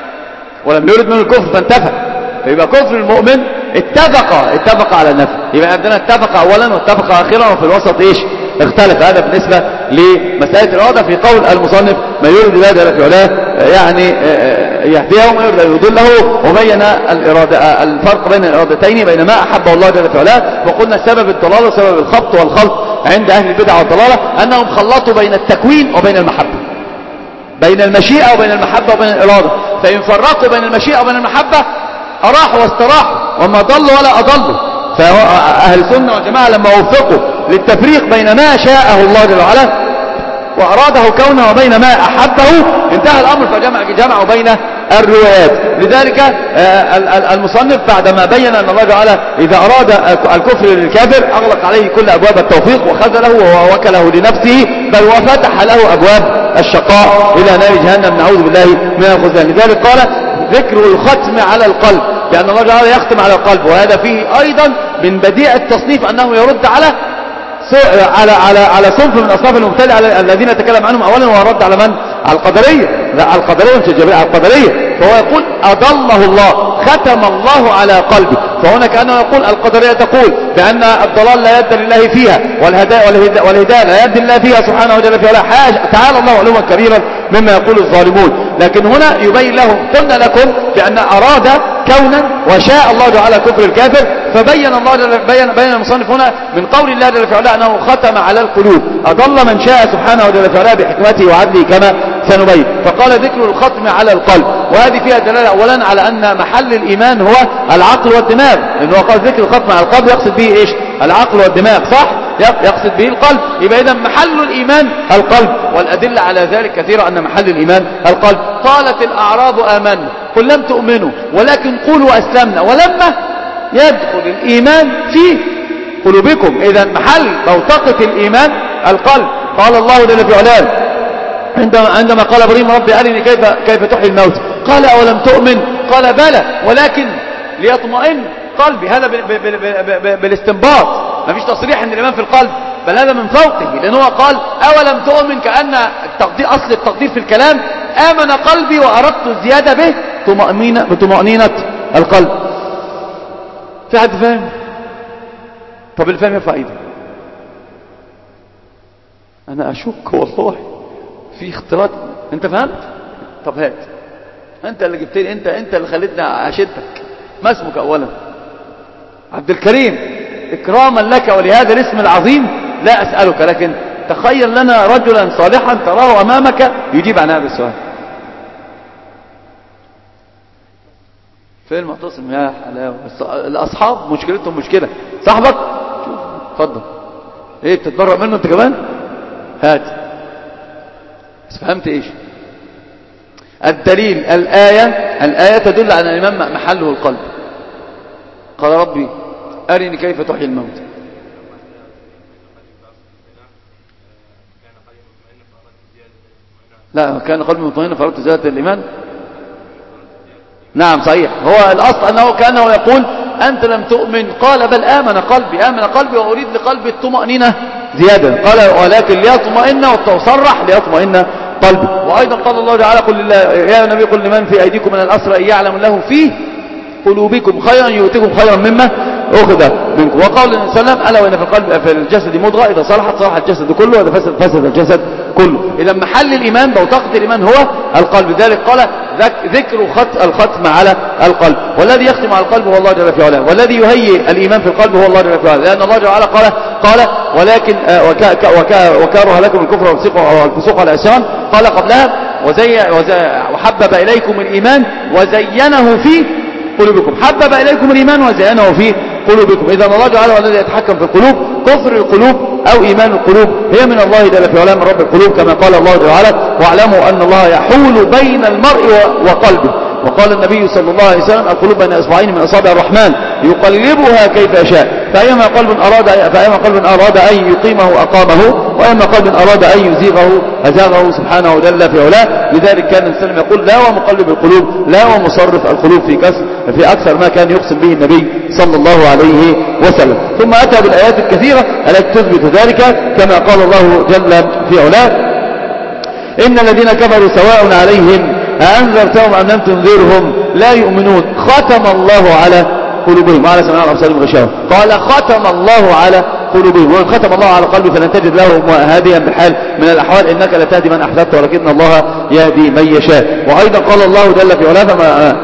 ولم يرد منه الكفر فانتفى. فيبقى كفر المؤمن اتفق اتفق على النفي. يبقى عندنا اتفق اولا واتفق اخيرا وفي الوسط ايش؟ اختلف. هذا بالنسبة لمسألة الإرادة في قول المصنف ما يريد الله جل في علاه يعني يهديه وما يريد أن يضله. وبين الإرادة الفرق بين الإرادتين بين ما أحبه الله جل في علاه. وقلنا سبب الضلال وسبب الخبط والخلط عند أهل البدع والضلالة أنهم خلطوا بين التكوين وبين المحبة، بين المشيئة وبين المحبة وبين الإرادة. فإن فرقوا بين المشيئة وبين المحبة أراحوا واستراحوا وما ضلوا ولا أضلوا. فأهل السنة والجماعة لما وفقوا للتفريق بين ما شاءه الله جل وعلا وأراده كونه وبين ما أحبه انتهى الأمر. فجمع جمعوا بين الروايات. لذلك المصنف بعدما بين أن الله جل وعلا إذا أراد الكفر للكافر أغلق عليه كل أبواب التوفيق وخذله ووكله لنفسه، بل وفتح له أبواب الشقاء إلى نار جهنم نعوذ بالله من الخذلان. لذلك قال ذكر الختم على القلب، لأن الله جل وعلا يختم على القلب. وهذا فيه أيضا من بديع التصنيف أنه يرد على على على على صنف من أصناف المبتدعة الذين تكلم عنهم أولا، ورد على من؟ على القدرية. لا على القدرية مش الجبرية، على القدرية. فهو يقول أضله الله، ختم الله على قلبه. فهنا كأنه يقول القدرية تقول بأن الضلال لا يد لله فيها والهداية لا يد لله فيها سبحانه وتعالى فيها حاجة. تعالى الله علوا كبيرا مما يقول الظالمون. لكن هنا يبين لهم قلنا لكم بأن أراد كونا وشاء الله تعالى كفر الكافر. فبين الله بين بين المصنف هنا من قول الله جل وعلا أنه ختم على القلوب، أضل من شاء سبحانه وتعالى بحكمته وعدله كما سنبين. فقال ذكر الختم على القلب، وهذه فيها دلالة أولا على أن محل الإيمان هو العقل والدماغ، لأنه قال ذكر الختم على القلب يقصد به إيش؟ العقل والدماغ، صح؟ يقصد به القلب. يبقى إذا محل الإيمان القلب، والأدلة على ذلك كثيرة أن محل الإيمان القلب. قالت الأعراب آمنا قل لم تؤمنوا ولكن قولوا أسلمنا ولما يدخل الإيمان في قلوبكم. إذا محل بوتقة الإيمان القلب. قال الله جل في علاه عندما عندما قال ابراهيم ربي أرني كيف كيف تحيي الموت، قال أولم تؤمن؟ قال بلى ولكن ليطمئن قلبي. هذا بالاستنباط، ما فيش تصريح ان الإيمان في القلب، بل هذا من فوقه، لأنه قال أولم تؤمن كأن التقدير أصل التقدير في الكلام آمن قلبي وأردت الزيادة به طمأنينة بطمأنينة القلب. في حد فاهم؟ طب الفهم يرفع ايده. انا اشك والله في اختلاط. انت فهمت؟ طب هات، انت اللي جبتني، انت انت اللي خليتني اشدك. ما اسمك اولا؟ عبد الكريم. اكراما لك ولهذا الاسم العظيم لا اسالك، لكن تخيل لنا رجلا صالحا تراه امامك يجيب عن هذا السؤال. فين المعتصم يا حلاوه؟ الاصحاب مشكلتهم مشكله. صاحبك شوف اتفضل ايه بتتبرأ منه انت كمان؟ هات. بس فهمت ايش الدليل؟ الآية الآية تدل على ان الإيمان محله القلب. قال ربي أرني كيف تحيي الموت. لا كان قلبي مطمئنا فأردت زيادة الإيمان. نعم صحيح. هو الأصل أنه كأنه يقول أنت لم تؤمن، قال بل آمن قلبي، آمن قلبي وأريد لقلبي الطمأنينة زيادة. قال ولكن ليطمئن وتصرح ليطمئن قلبي. وأيضا قال الله تعالى قل لله يا نبي قل لمن في أيديكم من الأسرى إن يعلم الله في قلوبكم خيرا يؤتكم خيرا مما أخذ منكم. وقال النبي صلى الله عليه وسلم ألا وإن في القلب في الجسد مضغة إذا صلحت صلح الجسد كله وإذا فسد فسد الجسد كله. إذا محل الإيمان بوتقة الإيمان هو القلب. ذلك قال ذكر خط الختم على القلب، والذي يختم على القلب هو الله جل في علاه، والذي يهيئ الإيمان في القلب هو الله جل في علاه، لأن الله جل وعلا قال قال ولكن وكره لكم الكفر والفسوق والعصيان قال قبلها وزي وحبب إليكم الإيمان وزينه في قلوبكم. حبب إليكم الإيمان وزينه في قلوبكم. إذا الله تعالى هو الذي يتحكم في القلوب. كفر القلوب أو إيمان القلوب هي من الله جل في علاه، من رب القلوب، كما قال الله تعالى: واعلموا أن الله يحول بين المرء وقلبه. وقال النبي صلى الله عليه وسلم: القلوب بين إصبعين من أصابع الرحمن يقلبها كيف يشاء، فأيما قلب أراد فأيما قلب أراد أن يقيمه أقامه، وأيما قلب أراد أن يزيغه أزاغه سبحانه جل في علاه. لذلك كان السلام يقول: لا ومقلب القلوب، لا ومصرف القلوب، في كسر في أكثر ما كان يقسم به النبي صلى الله عليه وسلم. ثم أتى بالآيات الكثيرة التي تثبت ذلك، كما قال الله جل في علاه: إن الذين كفروا سواء عليهم أأنذرتهم أم لم تنذرهم لا يؤمنون، ختم الله على قلوبهم وعلى سمعهم وأبصارهم غشاوة. قال: ختم الله على قلوبهم. وإن ختم الله على قلبي فلن تجد له هاديا بحال من الأحوال، إنك لا تهدي من أحببت ولكن الله يهدي من يشاء. وأيضا قال الله جل في علاه: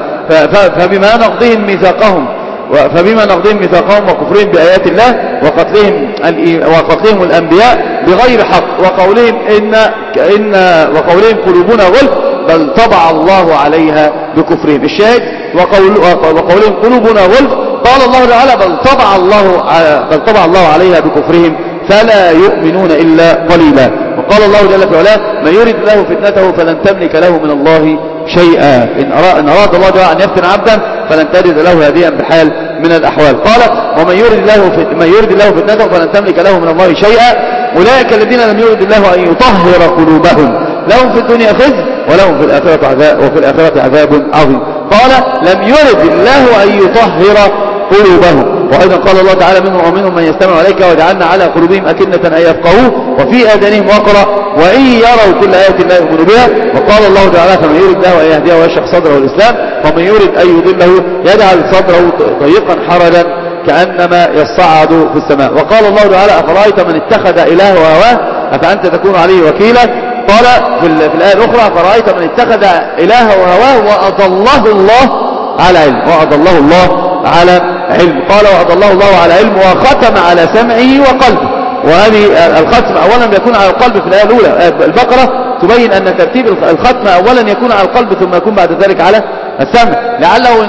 فبما نقضهم ميثاقهم فبما نقضهم ميثاقهم وكفرهم بآيات الله وقتلهم وقتلهم الأنبياء بغير حق وقولهم إن إن وقولهم قلوبنا غلف بل طبع الله عليها بكفرهم. الشاهد: وقول وقولهم قلوبنا غلف، قال الله تعالى: بل طبع الله بل طبع الله عليها بكفرهم فلا يؤمنون إلا قليلا. وقال الله جل في علاه: من يرد الله فتنته فلن تملك له من الله شيئا. إن أراد الله تعالى أن يفتن عبدا فلن تجد له هاديا بحال من الأحوال. قال: ومن يرد الله من يرد الله فتنته فلن تملك له من الله شيئا. أولئك الذين لم يرد الله أن يطهر قلوبهم لهم في الدنيا خزي ولهم في الآخرة عذاب وفي الآخرة عذاب عظيم. قال: لم يرد الله أن يطهر قلوبهم. وأيضا قال الله تعالى: منهم ومنهم من يستمع عليك وجعلنا على قلوبهم أكنة أن يفقهوه وفي آذانهم وقرا وإن يروا كل آية لا يؤمنوا بها. وقال الله تعالى: فمن يرد الله أن يهديه ويشرح صدره الإسلام ومن يرد أن يضله يجعل صدره ضيقا حرجا كأنما يصعد في السماء. وقال الله تعالى: أفرأيت من اتخذ إلهه هواه أفأنت تكون عليه وكيلا. قال في, في الآية الأخرى: أفرأيت من اتخذ إلهه هواه وأضله الله على علم وأضله الله على علم. قال: وأضله الله على علم وختم على سمعه وقلبه. وهذه الختم أولا يكون على القلب في الآية الأولى. البقرة تبين أن ترتيب الختم أولا يكون على القلب ثم يكون بعد ذلك على السمع، لعله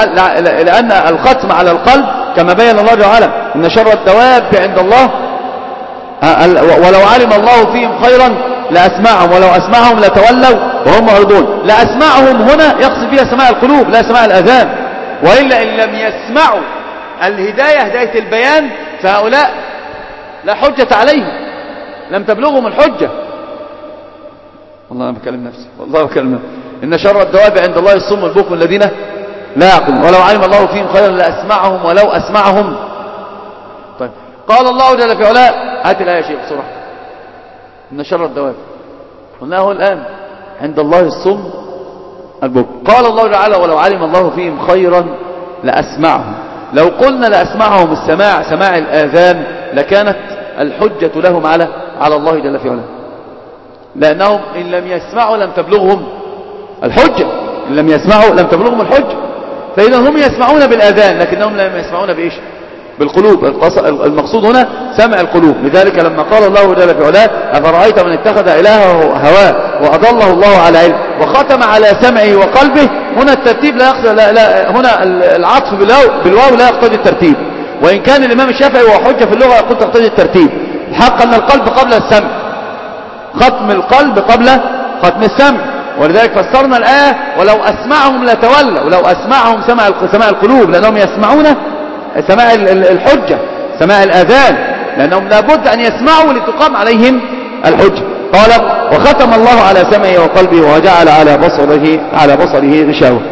لأن الختم على القلب كما بين الله تعالى: إن شر الدواب عند الله ولو علم الله فيهم خيرا لأسمعهم ولو أسمعهم لتولوا وهم معرضون. لأسمعهم هنا يقصد بها سماع القلوب لا سماع الأذان، وإلا إن لم يسمعوا الهداية هداية البيان فهؤلاء لا حجة عليهم، لم تبلغهم الحجة. والله أنا بكلم نفسي والله بكلم نفسي. إن شر الدواب عند الله الصم البكم الذين لا يعقلون ولو علم الله فيهم خيرا لأسمعهم ولو أسمعهم. طيب قال الله جل في علاه: هات الآية يا شيخ بسرعة. إن شر الدواب قلناه الآن عند الله الصم البكم. قال الله تعالى: ولو علم الله فيهم خيرا لأسمعهم. لو قلنا لأسمعهم السماع سماع الآذان لكانت الحجة لهم على على الله جل في علاه، لأنهم إن لم يسمعوا لم تبلغهم الحجة، إن لم يسمعوا لم تبلغهم الحجة. فإذا هم يسمعون بالآذان لكنهم لم يسمعون بإيش؟ بالقلوب. المقصود هنا سمع القلوب. لذلك لما قال الله جل في علاه: أفرأيت من اتخذ إلهه هواه وأضله الله على علم وختم على سمعه وقلبه. هنا الترتيب لا يقصد لا لا هنا العطف بالواو لا يقتضي الترتيب، وإن كان الإمام الشافعي وهو حجة في اللغة يقول تقتضي الترتيب. الحق أن القلب قبل السمع، ختم القلب قبل ختم السمع. ولذلك فسرنا الآية: ولو أسمعهم لتولوا. ولو أسمعهم سمع سماع القلوب لأنهم يسمعون سماع الحجة سماع الآذان، لأنهم لابد أن يسمعوا لتقام عليهم الحجة. قال: وختم الله على سمعه وقلبه وجعل على بصره على بصره غشاوة.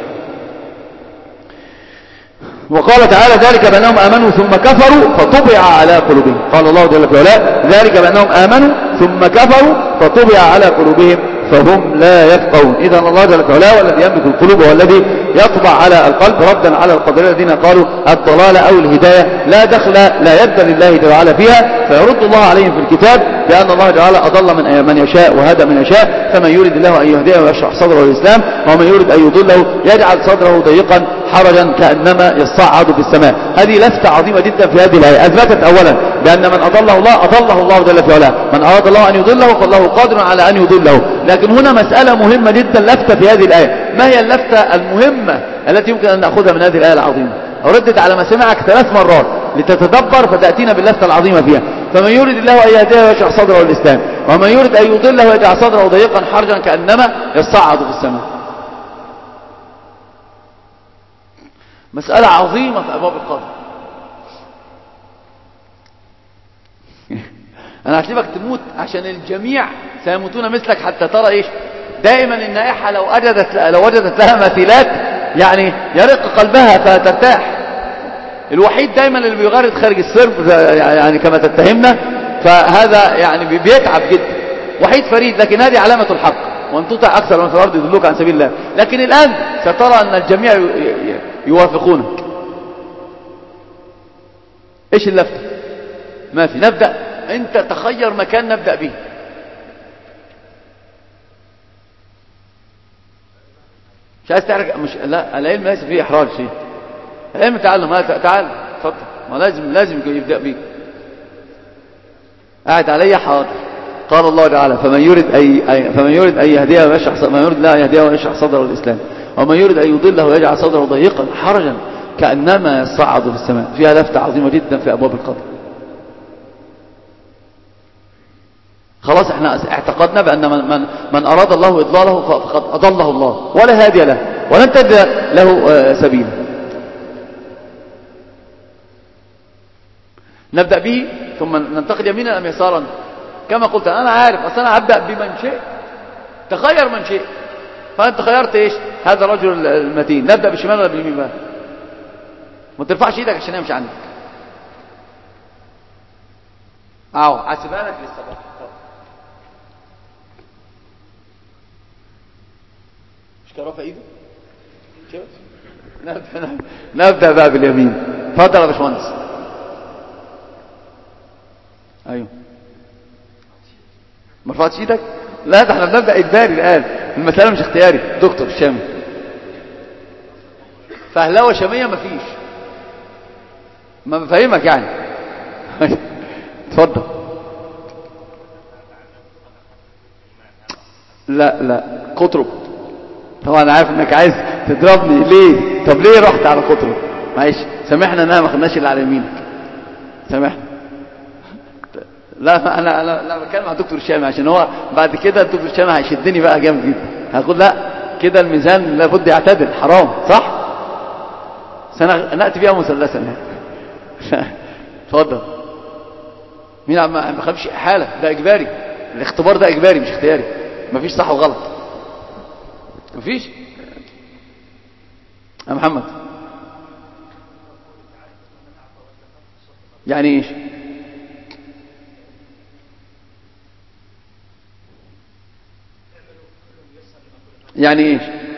وقال تعالى: ذلك بأنهم آمنوا ثم كفروا فطبع على قلوبهم. قال الله جل في علاه: ذلك بأنهم آمنوا ثم كفروا فطبع على قلوبهم فهم لا يفقهون. إذا الله جل في علاه والذي يملك القلوب والذي يطبع على القلب، ردا على القدرين الذين قالوا الضلال أو الهداية لا دخل لا يد لله جل وعلا فيها، فيرد الله عليهم في الكتاب بأن الله تعالى أضل من من يشاء وهدى من يشاء. فمن يريد الله أن يهديه ويشرح صدره للإسلام ومن يريد أن يضله يجعل صدره ضيقا حرجا كأنما يصعد في السماء. هذه لفتة عظيمة جدا في هذه الآية. أثبتت أولا بأن من أضله الله أضله الله جل في علاه، من أراد الله أن يضله فالله قادر على أن يضله. لكن هنا مسألة مهمة جدا لفتة في هذه الآية. ما هي اللفتة المهمة التي يمكن أن نأخذها من هذه الآية العظيمة؟ ردت على مسامعك ثلاث مرات لتتدبر فتأتينا باللفتة العظيمة فيها. فمن يريد الله أن يهديه ويشرح صدره للإسلام، ومن يريد أن يضله ويجعل صدره ضيقا حرجا كأنما يصعد في السماء. مسألة عظيمة في أبواب القدر. أنا هسيبك تموت عشان الجميع سيموتون مثلك حتى ترى إيش؟ دائما النائحة لو وجدت لو وجدت لها مثيلات يعني يرق قلبها فترتاح. الوحيد دائما اللي بيغرد خارج السرب يعني كما تتهمنا، فهذا يعني بيتعب جدا. وحيد فريد، لكن هذه علامة الحق، وان تطع أكثر من في الأرض يدلوك عن سبيل الله. لكن الآن سترى أن الجميع يوافقونك. إيش اللفتة؟ ما في. نبدأ، أنت تخير مكان نبدأ به. مش عايز تعرف؟ مش لا، العلم ليس فيه إحراج شيء. العلم تعلم. تعال اتفضل. ما لازم لازم يبدأ بيك. قاعد علي حاضر. قال الله تعالى: فمن يريد أي فمن يريد أن يهديه ويشرح من يريد لا يهديه ويشرح صدره للإسلام، ومن يريد أن يضله ويجعل صدره ضيقا حرجا كأنما يصعد في السماء. فيها لفتة عظيمة جدا في أبواب القدر. خلاص احنا اعتقدنا بأن من, من, من أراد الله إضلاله فقد أضله الله ولا هادي له ولن تجد له سبيلا. نبدأ به ثم ننتقل يمينا أم يسارا كما قلت. أنا عارف أصلا أنا هبدأ بمن شئ. تخير من شئ. فأنت خيرت إيش؟ هذا الرجل المتين. نبدأ بالشمال ولا باليمين بقى؟ ما ترفعش إيدك عشان يمشي عندك. أهو عسبها لك للصباح. مش كان رافع إيده؟ نبدأ, نبدأ بقى باليمين. اتفضل يا باشمهندس. أيوه. ما رفعتش ايدك؟ لا، ده احنا بنبدأ اجباري الآن. المسألة مش اختياري. دكتور الشامي فهلاوة شامية مفيش. ما بفهمك يعني. اتفضل. لا لا قطرب. طبعا انا عارف انك عايز تضربني. ليه؟ طب ليه رحت على قطرب؟ معلش سامحنا انها ما خدناش اللي على يمينك. سامحنا. لا انا انا لا بتكلم مع الدكتور الشامي عشان هو بعد كده الدكتور الشامي هيشدني بقى جامد جدا. هقول لا كده الميزان لابد يعتدل. حرام صح؟ سنة ناتي بيها مثلثا. اتفضل. مين ما بخافش حاله. ده اجباري. الاختبار ده اجباري مش اختياري. مفيش صح وغلط. مفيش يا محمد. يعني ايش؟ يعني ايش؟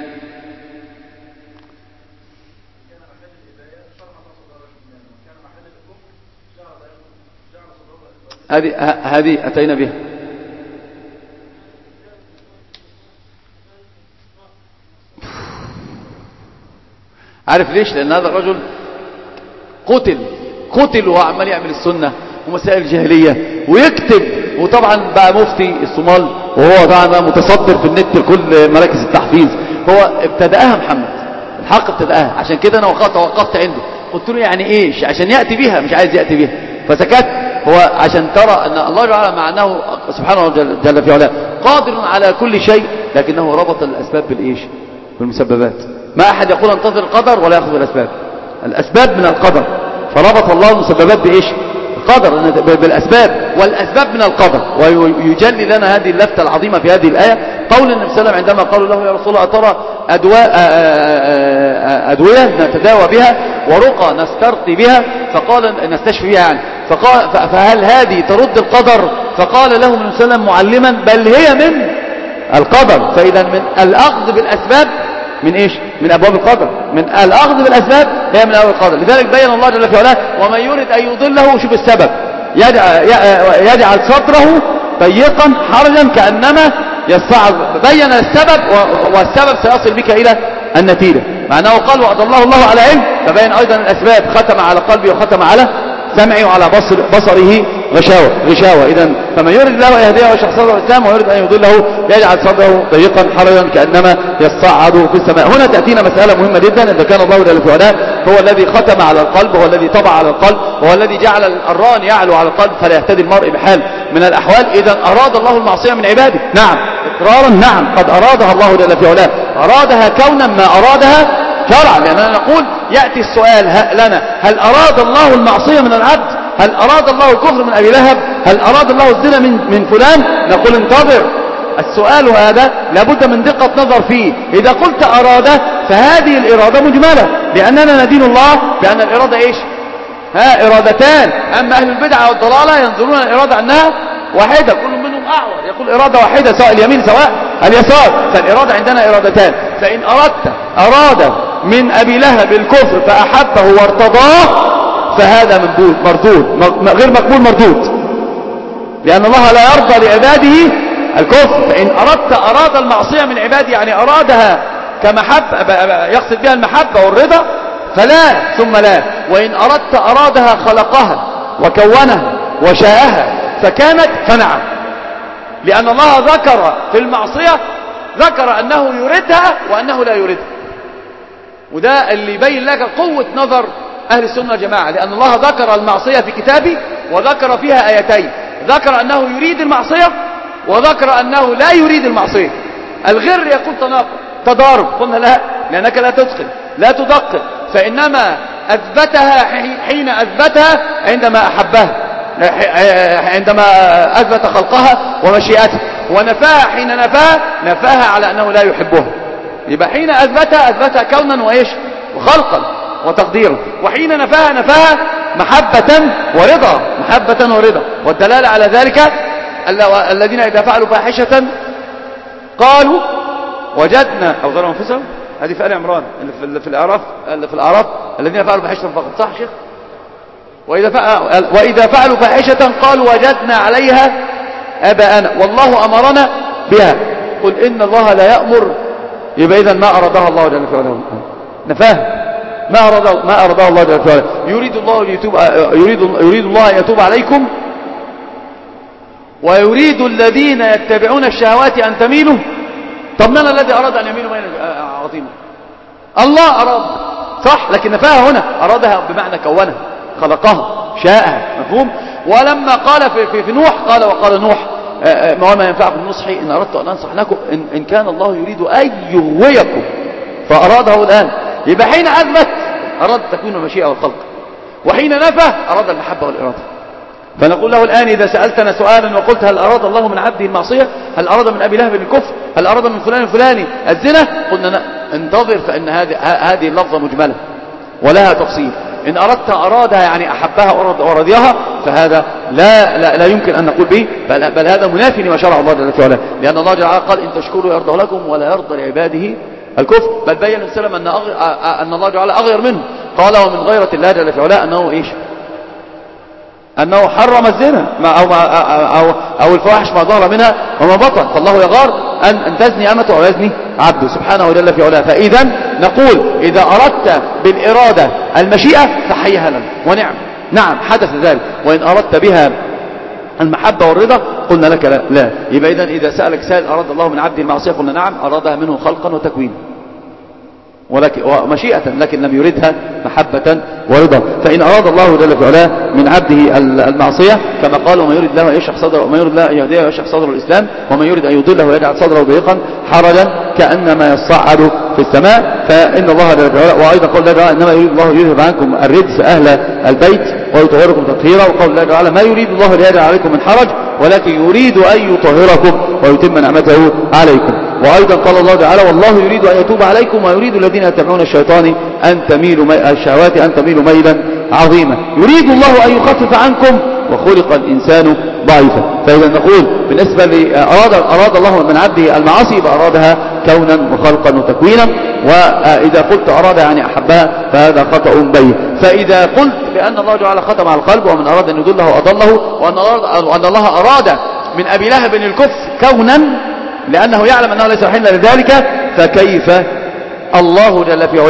هذه هذه اتينا بها. عارف ليش؟ لان هذا الرجل قتل قتل وهو عمال يعمل السنه ومسائل الجاهليه ويكتب. وطبعا بقى مفتي الصومال وهو طبعا متصدر في النت لكل مراكز التحفيظ. هو ابتدأها محمد الحق ابتدأها. عشان كده انا وقفت وقفت عنده قلت له يعني ايش؟ عشان يأتي بها مش عايز يأتي بها فسكت. هو عشان ترى ان الله تعالى مع انه سبحانه جل في علاه قادر على كل شيء، لكنه ربط الاسباب بالايش؟ بالمسببات. ما احد يقول انتظر القدر ولا ياخذ الاسباب. الاسباب من القدر، فربط الله المسببات بايش؟ القدر بالاسباب، والاسباب من القدر. ويجلي لنا هذه اللفتة العظيمة في هذه الآية قول النبي صلى الله عليه وسلم عندما قالوا له يا رسول الله أترى أدواء أدوية نتداوى بها ورقى نسترقي بها فقال نستشفي بها يعني فقال فهل هذه ترد القدر؟ فقال له النبي صلى الله عليه وسلم معلما بل هي من القدر. فإذا من الأخذ بالأسباب من إيش؟ من أبواب القدر. من الأخذ بالأسباب هي من أبواب القدر. لذلك بين الله جل في علاه ومن يريد أن يضله شوف السبب يجعل صدره ضيقا حرجا كأنما يصعد. بين السبب والسبب سيصل بك إلى النتيجة. معناه قال وأضله الله على علم. فبين أيضا الأسباب ختم على قلبه وختم على سمعه وعلى بصر بصره غشاوة غشاوة. إذن فمن يريد الله يهديه ويشرح صدره الإسلام، ويريد أن يضله يجعل صدره ضيقا حرجا كأنما يصعد في السماء. هنا تأتينا مسألة مهمة جدا. إذا كان الله جل في علاه هو الذي ختم على القلب، هو الذي طبع على القلب، هو الذي جعل الران يعلو على القلب فلا يهتدي المرء بحال من الأحوال. إذن أراد الله المعصية من عباده، نعم إقرارا، نعم قد أرادها الله جل في علاه، أرادها كونا ما أرادها شرعا. لأننا نقول يأتي السؤال لنا: هل أراد الله المعصية من العبد؟ هل أراد الله الكفر من أبي لهب؟ هل أراد الله الزنا من, من فلان؟ نقول انتظر، السؤال هذا لابد من دقة نظر فيه. إذا قلت أراد فهذه الإرادة مجملة، لأننا ندين الله بأن الإرادة إيش؟ ها إرادتان. أما أهل البدعة والضلالة ينظرون الإرادة أنها واحدة، كل منهم أعور يقول إرادة واحدة سواء اليمين سواء اليسار. فالإرادة عندنا إرادتان. فإن أردت أراد من أبي لهب الكفر فأحبه وارتضاه فهذا مردود مردود غير مقبول مردود، لأن الله لا يرضى لعباده الكفر. فإن أردت أراد المعصية من عباده يعني أرادها كمحبة يقصد بها المحبة والرضا فلا ثم لا. وإن أردت أرادها خلقها وكونها وشاءها فكانت فنعم، لأن الله ذكر في المعصية ذكر أنه يريدها وأنه لا يريدها. وده اللي يبين لك قوة نظر أهل السنة والجماعة، لأن الله ذكر المعصية في كتابه وذكر فيها آيتين، ذكر أنه يريد المعصية وذكر أنه لا يريد المعصية. الغر يقول تناقض تضارب، قلنا لا، لأنك لا تتقن لا تدقق، فإنما أثبتها حين أثبتها عندما أحبها، عندما أثبت خلقها ومشيئتها، ونفاها حين نفاها نفاها على أنه لا يحبها. يبقى حين أثبتها أثبتها كونا وإيش وخلقا وتقديرا، وحين نفاها نفاها محبة ورضا محبة ورضا. والدلالة على ذلك الذين إذا فعلوا فاحشة قالوا وجدنا أو ظلموا أنفسهم، هذه في آل عمران اللي في الأعراف اللي في الأعراف الذين فعلوا فاحشة فقط، صح شيخ؟ وإذا فعلوا وإذا فعلوا فاحشة قالوا وجدنا عليها آباءنا والله أمرنا بها. قل إن الله لا يأمر. يبقى إذن ما أرادها الله جل في علاه نفاه، ما أراد ما أرادها الله جل في علاه. يريد الله أن يتوب يريد يريد الله أن يتوب عليكم ويريد الذين يتبعون الشهوات أن تميلوا. طب من الذي أراد أن يميلوا ميلا عظيما؟ الله أراد، صح، لكن نفاها هنا أرادها بمعنى كونها خلقها شاءها، مفهوم؟ ولما قال في, في, في نوح قال وقال نوح وما ينفعكم نصحي إن أردت أن أنصح لكم إن, إن كان الله يريد أن يغويكم فأراده الآن. يبقى حين أثبت أراد تكوين المشيئة والخلق، وحين نفى أراد المحبة والإرادة. فنقول له الآن إذا سألتنا سؤالا وقلت هل أراد الله من عبده المعصية؟ هل أراد من أبي لهب الكفر؟ هل أراد من فلان الفلاني الزنا؟ قلنا انتظر، فإن هذه هذه اللفظة مجملة ولها تفصيل. إن أردت أرادها يعني أحبها ورضيها فهذا لا, لا, لا يمكن أن نقول به، بل, بل هذا منافي لما شرع الله جل وعلا، لأن الله جل وعلا قال إن تشكروا يرضى لكم ولا يرضى لعباده الكفر. بل بين السلام أن, أن الله جل وعلا أغير منه، قال ومن غيرة الله جل وعلا أنه إيش؟ أنه حرم الزنا أو, أو, أو الفواحش ما ظهر منها وما بطن. فالله يغار أن, أن تزني أمته ويزني عبده سبحانه وجل في علاه. فإذا نقول إذا أردت بالإرادة المشيئة فحيها لنا ونعم، نعم حدث ذلك. وإن أردت بها المحبة والرضا قلنا لك لا, لا. يبقى إذن إذا سألك سائل أراد الله من عبده المعصية قلنا نعم أرادها منه خلقا وتكوينا ولكن ومشيئة، لكن لم يردها محبة ورضا. فإن أراد الله جل في علاه من عبده المعصية كما قال ومن يريد الله يشرح صدره ومن يريد الله يهديه ويشرح صدره الإسلام ومن يريد أن يضله ويجعل صدره ضيقا حرجا كأنما يصعد في السماء، فإن الله جل في علاه. وأيضا قول الله تعالى إنما يريد الله يذهب عنكم الرجس أهل البيت ويطهركم تطهيرا. وقول الله تعالى ما يريد الله ليجعل عليكم من حرج ولكن يريد أن يطهركم ويتم نعمته عليكم. وأيضا قال الله تعالى والله يريد أن يتوب عليكم ويريد الذين يتبعون الشيطان أن تميلوا الشهوات أن تميلوا ميلا عظيما. يريد الله أن يخفف عنكم وخلق الإنسان ضعيفا. فإذا نقول بالنسبة لأراد أراد الله من عبده المعاصي فأرادها كونا وخلقا وتكوينا. وإذا قلت أراد يعني أحبها فهذا خطأ بين. فإذا قلت بأن الله تعالى ختم على القلب ومن أراد أن يضله أضله وأن الله أراد من أبي لهب الكفر كونا لأنه يعلم أنه ليس حين لذلك، فكيف الله جل في علاه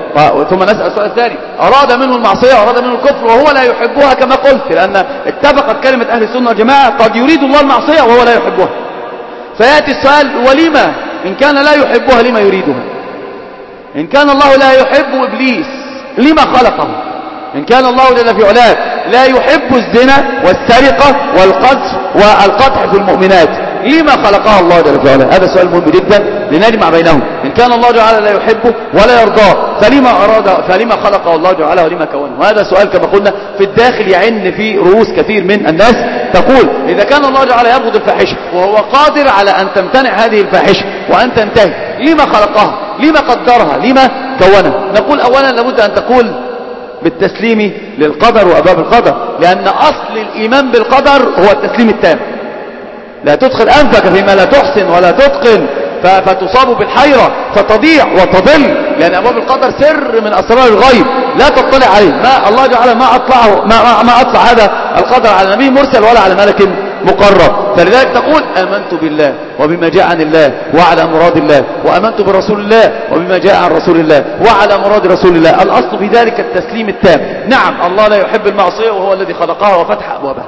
ثم نسأل السؤال الثاني: أراد منه المعصية وأراد منه الكفر وهو لا يحبها كما قلت، لأن اتفقت كلمة أهل السنة والجماعة قد يريد الله المعصية وهو لا يحبها. فيأتي السؤال: ولما إن كان لا يحبها لما يريدها؟ إن كان الله لا يحب إبليس لما خلقه؟ إن كان الله جل في علاه لا يحب الزنا والسرقة والقذف والقطع في المؤمنات لما خلقها الله جل في علاه؟ هذا سؤال مهم جدا لنجمع بينهم. إن كان الله جل لا يحبه ولا يرضاه فلما أراد فلما خلقه الله جل ولما كونه؟ وهذا سؤال كما قلنا في الداخل يعن في رؤوس كثير من الناس، تقول: إذا كان الله جل يبغض الفاحشة وهو قادر على أن تمتنع هذه الفاحشة وأن تنتهي لما خلقها؟ لما قدرها؟ لما كونها؟ نقول: أولا لابد أن تقول بالتسليم للقدر وأبواب القدر، لأن أصل الإيمان بالقدر هو التسليم التام. لا تدخل أنفك فيما لا تحسن ولا تتقن فتصاب بالحيرة فتضيع وتضل، لأن أبواب القدر سر من أسرار الغيب لا تطلع عليه. ما الله جعل ما أطلعه ما, ما أطلع هذا القدر على نبي مرسل ولا على ملك مقرب. فلذلك تقول: آمنت بالله وبما جاء عن الله وعلى مراد الله، وآمنت برسول الله وبما جاء عن رسول الله وعلى مراد رسول الله. الأصل في ذلك التسليم التام. نعم، الله لا يحب المعصية وهو الذي خلقها وفتح أبوابها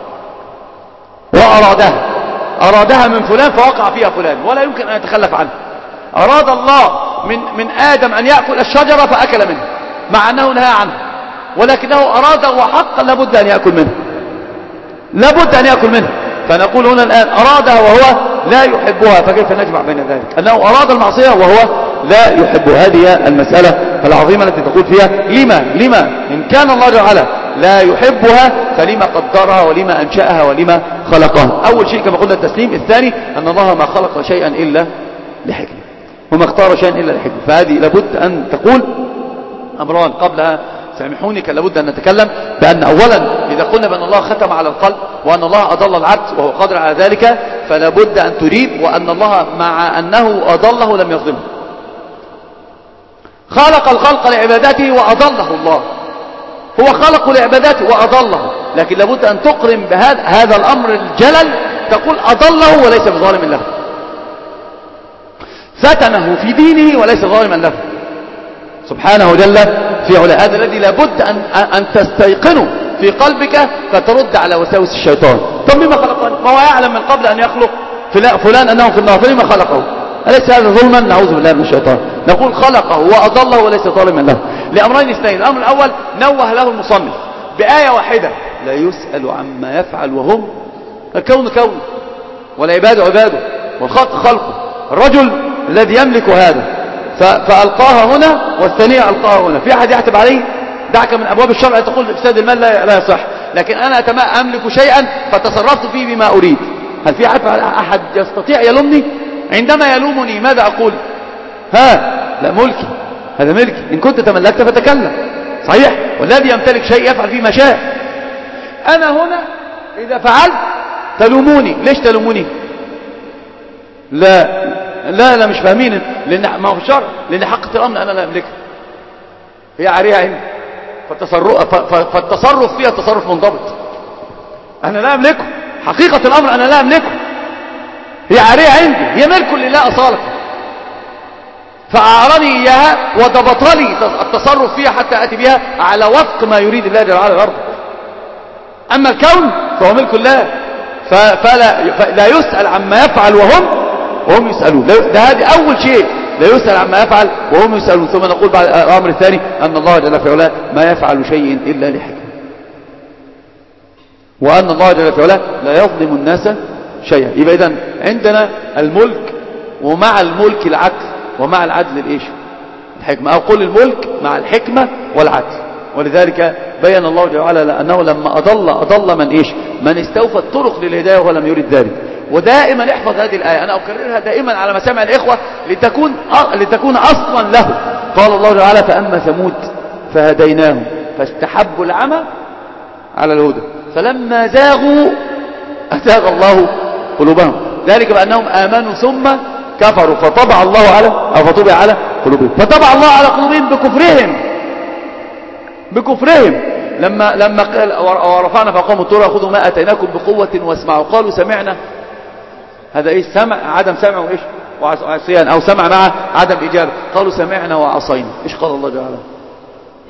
وأرادها أرادها من فلان فوقع فيها فلان ولا يمكن أن يتخلف عنه. أراد الله من, من آدم أن يأكل الشجرة فأكل منها مع أنه نهى عنه، ولكنه أراد وحقا لابد أن يأكل منها لابد أن يأكل منها. فنقول هنا الآن: أرادها وهو لا يحبها، فكيف نجمع بين ذلك؟ أنه أراد المعصية وهو لا يحبها. هذه المسألة العظيمة التي تقول فيها: لما لما إن كان الله جعل لا يحبها فلما قدرها ولما أنشأها ولما خلقها؟ أول شيء كما قلنا التسليم. الثاني أن الله ما خلق شيئا إلا لحكمة وما اختار شيئا إلا لحكمة. فهذه لابد أن تقول أمران قبلها، سامحوني، كان لابد أن نتكلم بأن أولا إذا قلنا بأن الله ختم على القلب وأن الله أضل العبد وهو قادر على ذلك، فلابد أن تريد وأن الله مع أنه أضله لم يظلمه. خلق الخلق لعبادته وأضله الله، هو خلق لعبادته وأضله، لكن لابد أن تقرن بهذا هذا الأمر الجلل، تقول أضله وليس بظالم له، فتنه في دينه وليس ظالما له سبحانه جل في علاه. هذا الذي لابد أن, أن تستيقنه في قلبك فترد على وساوس الشيطان. طب لما خلقه؟ ما هو يعلم من قبل أن يخلق فلان أنه في النار، فلما خلقه؟ أليس هذا ظلما؟ نعوذ بالله من الشيطان. نقول خلقه وأضله وليس ظالما له لأمرين اثنين. الأمر الأول نوه له المصنف بآية واحدة: لا يسأل عما يفعل وهم الكون كون والعباد عباده والخلق خلقه. الرجل الذي يملك هذا فألقاها هنا والثانية ألقاها هنا، في أحد يحتب عليه؟ دعك من أبواب الشرع تقول إفساد المال لا يصح، لكن أنا أملك شيئا فتصرفت فيه بما أريد. هل في أحد يستطيع يلومني؟ عندما يلومني ماذا أقول؟ ها لا، ملكي، هذا ملكي، إن كنت تملكت فتكلم. صحيح، والذي يمتلك شيء يفعل فيه ما شاء. أنا هنا إذا فعلت تلوموني. ليش تلوموني؟ لا لا لا مش فاهمين، لأن ما هو في الشرع، لأن حق الأمر أنا لا أملكها، هي عارية عندي، فالتصرف, فالتصرف فيها تصرف منضبط، أنا لا أملكه. حقيقة الأمر أنا لا أملكه، هي عارية عندي، هي ملك لله أصالة، فأعرني إياها وضبط لي التصرف فيها حتى أتي بها على وفق ما يريد الله جل وعلا الأرض. أما الكون فهو ملك الله، فلا, فلا يسأل عما يفعل وهم وهم يسألون. ده هذه أول شيء، لا يسأل عما يفعل وهم يسألون. ثم نقول بعد الأمر الثاني أن الله جل في علاه ما يفعل شيء إلا لحكمة، وأن الله جل في علاه لا يظلم الناس شيئا. يبقى إذن عندنا الملك ومع الملك العدل، ومع العدل الإيش؟ الحكمة، أو قل الملك مع الحكمة والعدل. ولذلك بيّن الله جل وعلا أنه لما أضل أضل من إيش؟ من استوفى الطرق للهداية ولم يرد ذلك. ودائما احفظ هذه الآية، أنا أكررها دائما على مسامع الإخوة لتكون لتكون أصلا له. قال الله تعالى: فأما ثمود فهديناهم فاستحبوا العمى على الهدى فلما زاغوا أزاغ الله قلوبهم، ذلك بأنهم آمنوا ثم كفروا فطبع الله على أو فطبع على قلوبهم، فطبع الله على قلوبهم بكفرهم بكفرهم لما لما قال: ورفعنا فوقهم الطور خذوا ما أتيناكم بقوة واسمعوا. قالوا سمعنا، هذا إيش؟ سمع عدم سمع وإيش وعصيان، أو سمع مع عدم إجابة. قالوا سمعنا وعصينا. إيش قال الله تعالى؟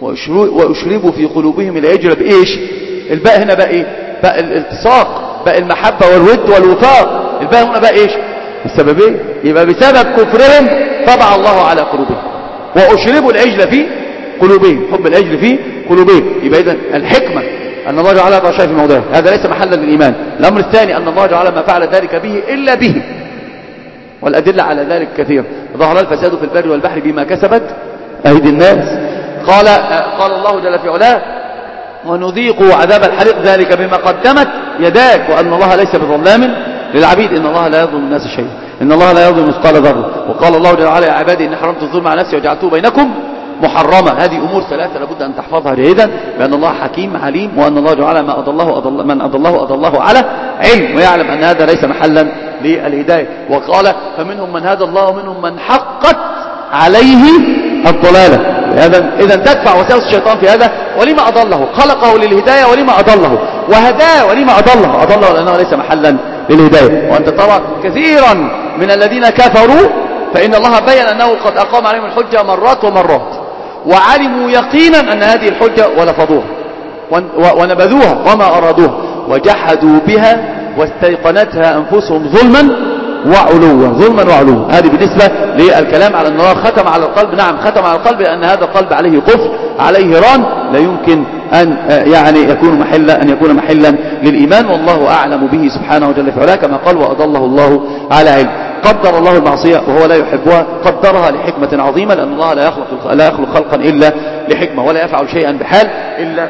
وأشربوا في قلوبهم العجل بإيش؟ الباء هنا بقى إيه؟ بقى الالتصاق، بقى المحبة والود والوفاق. الباء هنا بقى إيش؟ السببين. يبقى بسبب كفرهم طبع الله على قلوبهم. وأشربوا العجل في قلوبهم، حب العجل في قلوبهم. يبقى إذن الحكمة أن الله جعل هذا شيء في موضعه، هذا ليس محلا للإيمان. الأمر الثاني أن الله جعل ما فعل ذلك به إلا به، والأدلة على ذلك كثير. ظهر الفساد في البر والبحر بما كسبت أيدي الناس. قال قال الله جل في علاه: ونذيق عذاب الحريق ذلك بما قدمت يداك وأن الله ليس بظلام للعبيد. إن الله لا يظلم الناس شيئا، إن الله لا يظلم مثقال ذرة. وقال الله جل وعلا: يا عبادي إني حرمت الظلم على نفسي وجعلته بينكم محرمة. هذه أمور ثلاثة لابد أن تحفظها جيدا، بأن الله حكيم عليم، وأن الله جعل ما أضله أضل من أضله أضله على علم، ويعلم أن هذا ليس محلا للهداية. وقال: فمنهم من هدى الله ومنهم من حقت عليه الضلالة. إذا تدفع وساوس الشيطان في هذا. ولما أضله؟ خلقه للهداية، ولما أضله؟ وهداه، ولما أضله؟ أضله لأنه ليس محلا للهداية. وأنت ترى كثيرا من الذين كفروا فإن الله بين أنه قد أقام عليهم الحجة مرات ومرات، وعلموا يقينا أن هذه الحجة ولفظوها ونبذوها وما أرادوها، وجحدوا بها واستيقنتها أنفسهم ظلما وعلوا، ظلما وعلوا. هذه بالنسبة للكلام على أن الله ختم على القلب. نعم، ختم على القلب لأن هذا القلب عليه قفل، عليه ران، لا يمكن أن يعني يكون محلا أن يكون محلا للإيمان. والله أعلم به سبحانه جل في علاه، كما قال: وأضله الله على علم. قدر الله المعصية وهو لا يحبها، قدرها لحكمة عظيمة، لأن الله لا يخلق لا يخلق خلقا إلا لحكمة، ولا يفعل شيئا بحال إلا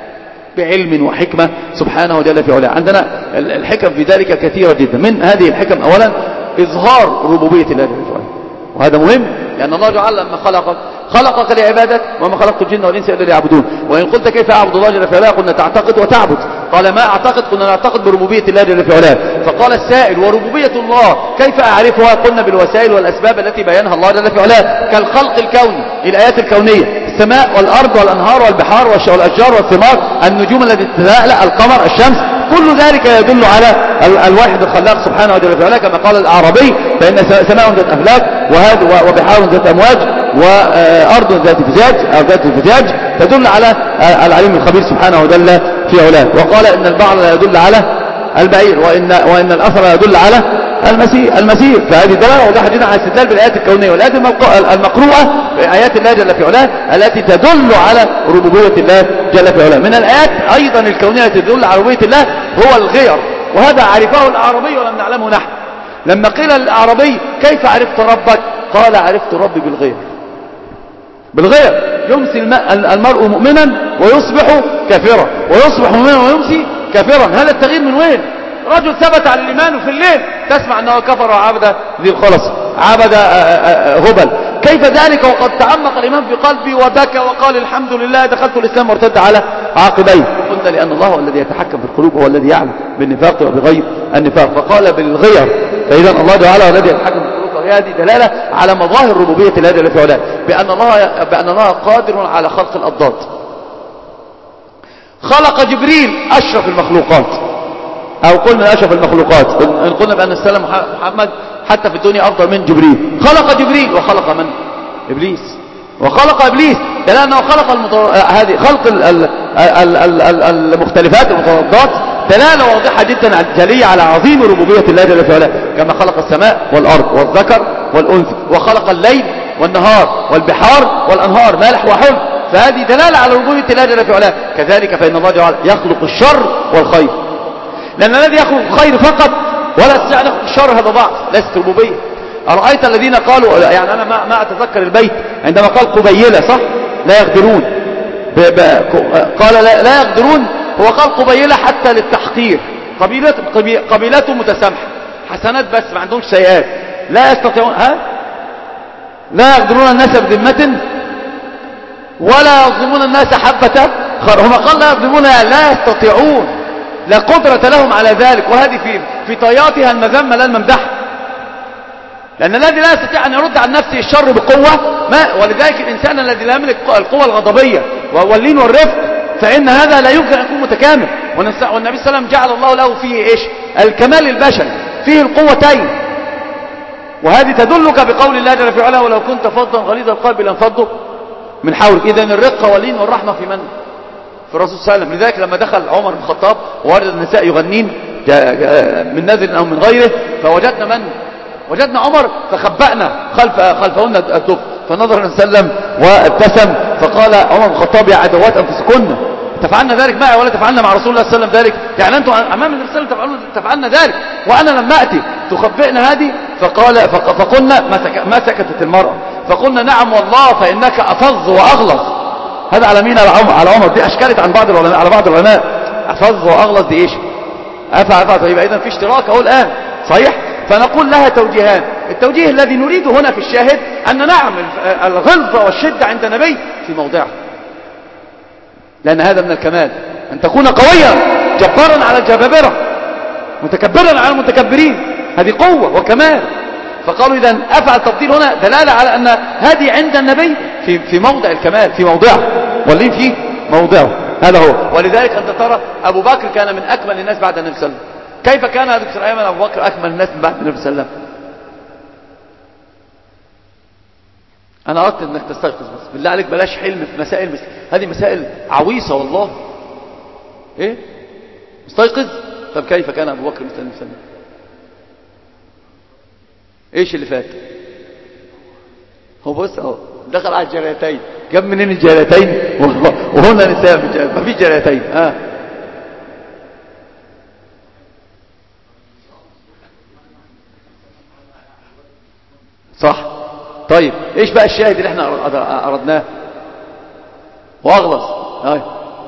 بعلم وحكمة سبحانه جل في علاه. عندنا الحكم في ذلك كثيرة جدا. من هذه الحكم أولا إظهار ربوبية الله جل في علاه، وهذا مهم، لأن الله جعل لما خلقك خلقك لعبادته، وما خلقت الجن والإنس إلا ليعبدون. وإن قلت كيف أعبد الله جل في علاه؟ قلنا: تعتقد وتعبد. قال: ما أعتقد؟ قلنا: نعتقد بربوبية الله جل في علاه. فقال السائل: وربوبية الله كيف أعرفها؟ قلنا: بالوسائل والأسباب التي بينها الله جل في علاه، كالخلق الكوني، الآيات الكونية، السماء والأرض والأنهار والبحار والأشجار والثمار، النجوم التي تتلاء، القمر، الشمس، كل ذلك يدل على الواحد الخلاق سبحانه وتعالى. كما قال الأعرابي: فإن سماء ذات أفلاك وبحار ذات أمواج وأرض ذات فجاج أو ذات فجاج تدل على العليم الخبير سبحانه وجل في علاه. وقال: إن البعر لا يدل على البعير، وإن, وإن الأثر لا يدل على المسير, المسير. فهذه دلالة وضحت جدا على الاستدلال بالآيات الكونية والآيات المقروءة بآيات الله جل في علاه التي تدل على ربوبية الله جل في علاه. من الآيات أيضا الكونية التي تدل على ربوبية الله هو الغير، وهذا عرفه الأعرابي ولم نعلمه نحن. لما قيل للأعرابي: كيف عرفت ربك؟ قال: عرفت ربي بالغير. بالغير يمسي المرء مؤمنا ويصبح كافرا، ويصبح مؤمنا ويمسي كافرا. هذا التغيير من وين؟ رجل ثبت على الإيمان وفي الليل تسمع أنه كفر وعبد ذي الخلص، عبد هبل. كيف ذلك وقد تعمق الإيمان في قلبي وبكى وقال: الحمد لله دخلت الإسلام وارتد على عاقبيه؟ قلنا: لأن الله هو الذي يتحكم في القلوب، هو الذي يعلم بالنفاق وبغير النفاق، فقال بالغير. فإذا الله تعالى هو الذي يتحكم في القلوب، وهذه دلالة على مظاهر ربوبية الله جل في علاه، بأن الله بأن الله قادر على خلق الأضداد. خلق جبريل أشرف المخلوقات، أو قلنا أشرف المخلوقات، إن قلنا بأن السلام محمد حتى في الدنيا أفضل من جبريل. خلق جبريل وخلق من؟ إبليس. وخلق إبليس دلالة أنه خلق المضر... هذه خلق ال... ال... ال... ال... ال... المختلفات المتضادات دلالة واضحة جدا جلية على عظيم ربوبية الله جل في علاه، كما خلق السماء والأرض والذكر والأنثى، وخلق الليل والنهار والبحار والأنهار مالح وحلو، فهذه دلالة على ربوبية الله جل في علاه. كذلك فإن الله جل يخلق الشر والخير، لأن الذي يخلق الخير فقط ولا يستطيع أن يخلق الشر هذا ضعف، ليست ربوبية. أرأيت الذين قالوا، يعني أنا ما, ما أتذكر البيت عندما قال قبيلة، صح؟ لا يقدرون، ب... ب... قال لا, لا يقدرون، هو قال قبيلة حتى للتحقير، قبيلة قبيلته متسامحة، حسنات بس ما عندهمش سيئات، لا يستطيعون، ها؟ لا يقدرون الناس بذمة ولا يظلمون الناس حبة خر. هم قال لا يظلمون، لا يستطيعون، لا قدرة لهم على ذلك. وهذه في في طياتها المذمة لا الممدح، لأن الذي لا يستطيع أن يرد عن نفسه الشر بقوة ما، ولذلك الإنسان الذي لا يملك القوة الغضبية واللين والرفق فإن هذا لا يمكن أن يكون متكامل. والنبي صلى الله عليه وسلم جعل الله له فيه إيش؟ الكمال البشري، فيه القوتين. وهذه تدلك بقول الله جل في علاه: ولو كنت فظا غليظ القلب لانفضوا من حولك. إذن الرقة واللين والرحمة في من؟ في الرسول صلى الله عليه وسلم. لذلك لما دخل عمر بن الخطاب ووجد النساء يغنين من نذر أو من غيره، فوجدنا من؟ وجدنا عمر، فخبأنا خلف خلفهن الدف، فنظر النبي صلى الله عليه وسلم وابتسم فقال عمر بن الخطاب يا عدوات أنفسكن تفعلنا ذلك معي ولا تفعلنا مع رسول الله صلى الله عليه وسلم ذلك؟ يعني أنتم أمام النبي صلى الله عليه وسلم تفعلنا ذلك وأنا لما أتي تخبئنا هذه؟ فقال فقلنا ما سكتت المرأة، فقلنا نعم والله فإنك أفظ وأغلظ. هذا على مين؟ على عمر. على عمر. دي أشكلت عن بعض العلماء على بعض العلماء أفظ وأغلظ دي إيش؟ أفعل أفعل. يبقى إذن في اشتراك أهو الآن صحيح. فنقول لها توجيهان. التوجيه الذي نريده هنا في الشاهد أن نعم الغلظة والشدة عند النبي في موضعه، لأن هذا من الكمال أن تكون قويا جبارا على الجبابرة متكبرا على المتكبرين، هذه قوة وكمال. فقالوا إذا أفعل تفضيل هنا دلالة على أن هذه عند النبي في في موضع الكمال، في موضعه، واللين فيه موضعه، هذا هو. ولذلك أنت ترى أبو بكر كان من أكمل الناس بعد النبي صلى الله عليه وسلم. كيف كان يا دكتور أيمن أبو بكر أكمل الناس من بعد النبي صلى الله عليه وسلم؟ أنا أردت أنك تستيقظ بس بالله عليك، بلاش حلم في مسائل مثل هذه، مسائل عويصة والله. إيه؟ مستيقظ؟ طب كيف كان أبو بكر مثل النبي صلى الله عليه وسلم؟ إيش اللي فات؟ هو بص أهو دخل على الجريتين، جاب منين الجريتين؟ وهنا نساء ما فيش جريتين. آه. صح. طيب ايش بقى الشاهد اللي احنا اردناه؟ واغلص. هاي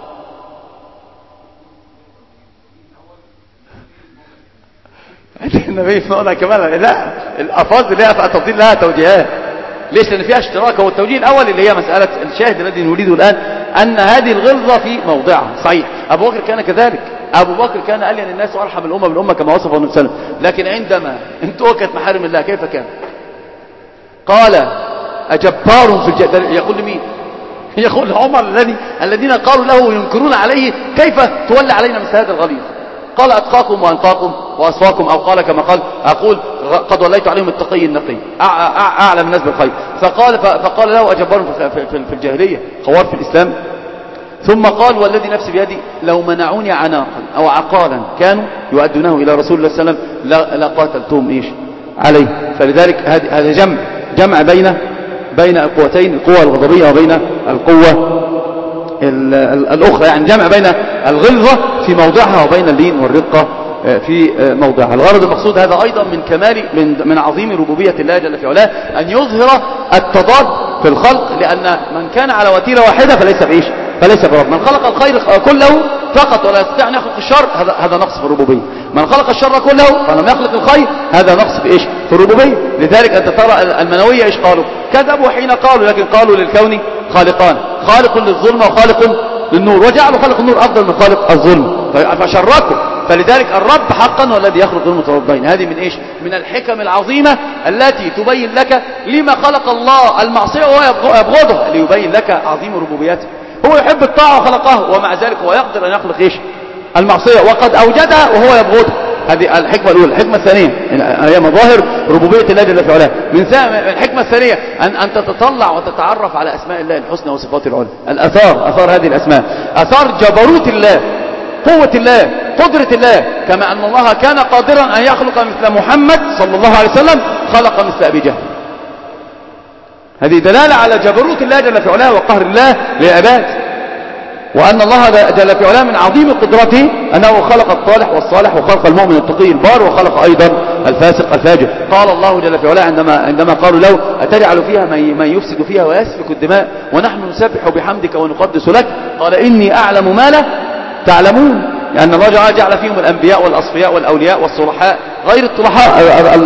النبي في موضع كمان. لا الافاظ اللي هي تفضيل لها توجيهات. ليش؟ لان فيها اشتراك. هو التوجيه الاول اللي هي مساله الشاهد الذي نريده الان ان هذه الغلظه في موضعها صحيح. ابو بكر كان كذلك. ابو بكر كان الين الناس وارحم الامه بالامه كما وصفه النبي صلى الله عليه وسلم. لكن عندما انتهكت محارم الله كيف كان؟ قال أجبار في الجدل. يقول لمين؟ يقول لعمر الذي الذين قالوا له ينكرون عليه كيف تولى علينا مثل هذا الغليظ؟ قال أتقاكم وأنقاكم وأصفاكم، أو قال كما قال أقول قد وليت عليهم التقي النقي أعلم الناس بالخير. فقال فقال له أجبار في الجاهلية خوار في الإسلام. ثم قال والذي نفسي بيدي لو منعوني عناقا أو عقالا كانوا يؤدونه إلى رسول الله صلى الله عليه وسلم لقاتلتهم إيش عليه. فلذلك هذا جمع جمع بين بين القوتين، القوة الغضبية وبين القوة الأخرى، يعني جمع بين الغلظة في موضعها وبين اللين والرقة في موضعها. الغرض المقصود هذا أيضا من كمال من من عظيم ربوبية الله جل في علاه أن يظهر التضاد في الخلق، لأن من كان على وتيرة واحدة فليس بعيش فليس برب. من خلق الخير كله فقط ولا يستطيع أن يخلق الشر هذا هذا نقص في الربوبية. من خلق الشر كله فلم يخلق الخير هذا نقص في ايش؟ في الربوبية. لذلك أنت ترى المنوية ايش قالوا؟ كذبوا حين قالوا، لكن قالوا للكون خالقان، خالق للظلم وخالق للنور، وجعلوا خالق النور أفضل من خالق الظلم فشركوا. فلذلك الرب حقا هو الذي يخلق المتربين. هذه من ايش؟ من الحكم العظيمة التي تبين لك لما خلق الله المعصية وهو يبغضها، ليبين لك عظيم ربوبيته. هو يحب الطاعة وخلقها، ومع ذلك هو يقدر أن يخلق إيش؟ المعصية، وقد أوجدها وهو يبغضها. هذه الحكمة الأولى. الحكمة الثانية هي مظاهر ربوبية الله جل في علاه. من الحكمة الثانية أن أن تتطلع وتتعرف على أسماء الله الحسنى وصفاته العلى، الآثار، آثار هذه الأسماء، آثار جبروت الله، قوة الله، قدرة الله. كما أن الله كان قادرا أن يخلق مثل محمد صلى الله عليه وسلم خلق مثل أبي جهل. هذه دلالة على جبروت الله جل في علاه وقهر الله للعباد، وأن الله جل في علاه من عظيم قدرته أنه خلق الصالح والصالح، وخلق المؤمن التقي البار، وخلق أيضا الفاسق الفاجر. قال الله جل في علاه عندما عندما قالوا له أتجعل فيها من يفسد فيها ويسفك الدماء ونحن نسبح بحمدك ونقدس لك قال إني أعلم ما لا تعلمون. لأن الله جعل فيهم الأنبياء والأصفياء والأولياء والصلحاء غير الطلحاء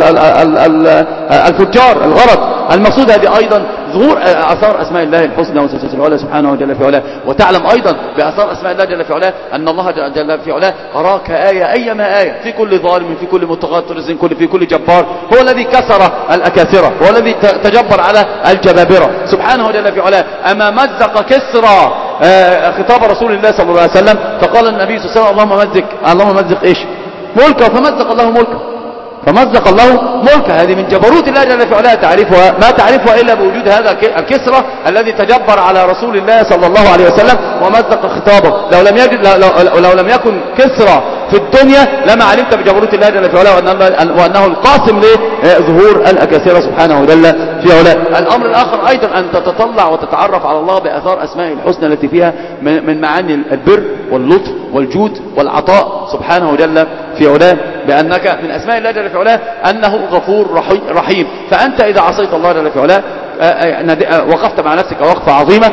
الفجار. الغرض المقصود هذه أيضا ظهور أثار أسماء الله الحسنى وصفاته العلى سبحانه وجل في علاه. وتعلم أيضا بأثار أسماء الله جل في علاه أن الله جل في علاه أراك آية أيما آية في كل ظالم، في كل متغطرس، كل في كل جبار. هو الذي كسر الأكاثرة، هو الذي تجبر على الجبابرة سبحانه وجل في علاه. أما مزق كسرى خطاب رسول الله صلى الله عليه وسلم فقال النبي صلى الله عليه وسلم اللهم مزق اللهم مزق إيش؟ ملكه، فمزق الله ملكه. فمزق الله ملكه. هذه من جبروت الله جل في علاه، تعرفها ما تعرفها إلا بوجود هذا الكسرى الذي تجبر على رسول الله صلى الله عليه وسلم ومزق خطابه. لو لم يجد لو, لو, لو لم يكن كسرى في الدنيا لما علمت بجبروت الله جل في علاه وأنه القاسم لظهور الأكاسرة سبحانه جل في علاه. الأمر الآخر أيضا أن تتطلع وتتعرف على الله بأثار أسماء الحسنى التي فيها من معاني البر واللطف والجود والعطاء سبحانه جل في علاه، بأنك من أسماء الله جل في علاه أنه غفور رحيم. فأنت إذا عصيت الله جل في علاه وقفت مع نفسك وقفة عظيمة،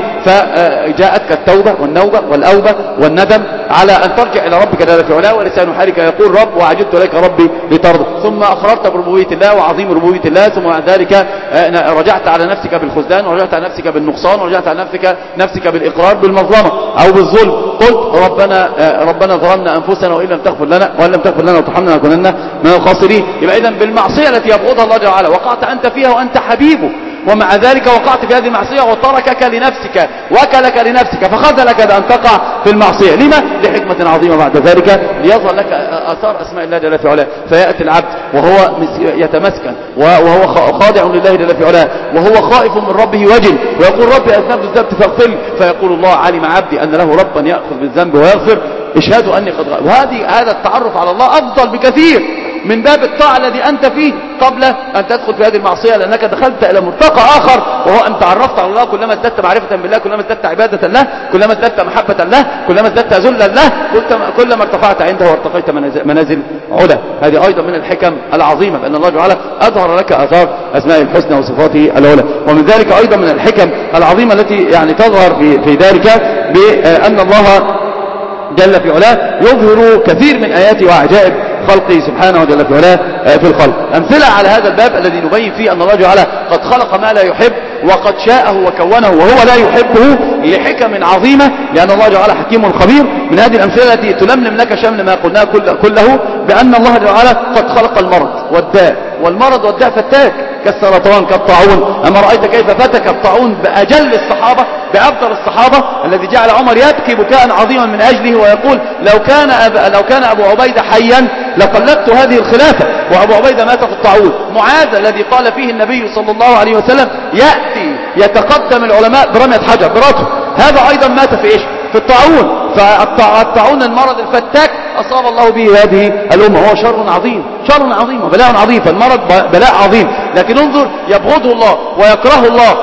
فجاءتك التوبة والنوبة والأوبة والندم على أن ترجع إلى ربك جل في علاه، ولسان حالك يقول رب وعجبت لك ربي لترضى، ثم أخررت بربوبية الله وعظيم ربوبية الله، ثم بعد ذلك رجعت على نفسك بالخذلان، ورجعت على نفسك بالنقصان، ورجعت على نفسك نفسك بالإقرار بالمظلمة أو بالظلم. قلت ربنا ربنا ظلمنا أنفسنا وإن لم تغفر لنا وإن لم تغفر لنا وترحمنا لنكونن من الخاسرين. يبقى إذن بالمعصية التي يبغضها الله جل وعلا وقعت أنت فيها وأنت حبيبه، ومع ذلك وقعت في هذه المعصية وتركك لنفسك وكلك لنفسك فخذلك بأن تقع في المعصية. لما؟ لحكمة عظيمة بعد ذلك ليظهر لك آثار أسماء الله جل في علاه. فيأتي العبد وهو يتمسكن وهو خاضع لله جل في علاه وهو خائف من ربه وجل ويقول ربي أذنبت الذنب فاغفر لي، فيقول الله علم عبدي أن له ربا يأخذ بالذنب ويغفر اشهدوا أني قد غفرت. وهذه هذا التعرف على الله أفضل بكثير من باب الطاعة الذي أنت فيه قبل أن تدخل في هذه المعصية، لأنك دخلت إلى مرتقى آخر وهو أن تعرفت على الله. كلما ازددت معرفة بالله كلما ازددت عبادة له، كلما ازددت محبة له، كلما ازددت ذلا له، كلما ارتفعت عنده وارتقيت منازل علا. هذه أيضا من الحكم العظيمة بأن الله تعالى أظهر لك آثار أسماء الحسنى وصفاته العلى. ومن ذلك أيضا من الحكم العظيمة التي يعني تظهر في, في ذلك بأن الله جل في علاه يظهر كثير من آياته وعجائب خلقه سبحانه جل في علاه في الخلق. أمثلة على هذا الباب الذي نبين فيه أن الله تعالى قد خلق ما لا يحب وقد شاءه وكونه وهو لا يحبه لحكم عظيمة، لأن الله تعالى حكيم خبير. من هذه الأمثلة التي تلملم لك شمل ما قلناه كله بأن الله تعالى قد خلق المرض والداء، والمرض والداء فتاك كالسرطان كالطاعون. أما رأيت كيف فتك الطاعون بأجل الصحابة بأفضل الصحابة الذي جعل عمر يبكي بكاء عظيما من أجله ويقول لو كان أب... لو كان أبو عبيدة حيا لقلبت هذه الخلافة، وأبو عبيدة مات في الطاعون. معاذ الذي قال فيه النبي صلى الله عليه وسلم يأتي يتقدم العلماء برمية حجر براته، هذا أيضا مات في إيش؟ في الطاعون. فالطاعون المرض الفتاك أصاب الله به هذه الأمة، هو شر عظيم شر عظيم وبلاء عظيم. فالمرض بلاء عظيم، لكن انظر يبغضه الله ويكرهه الله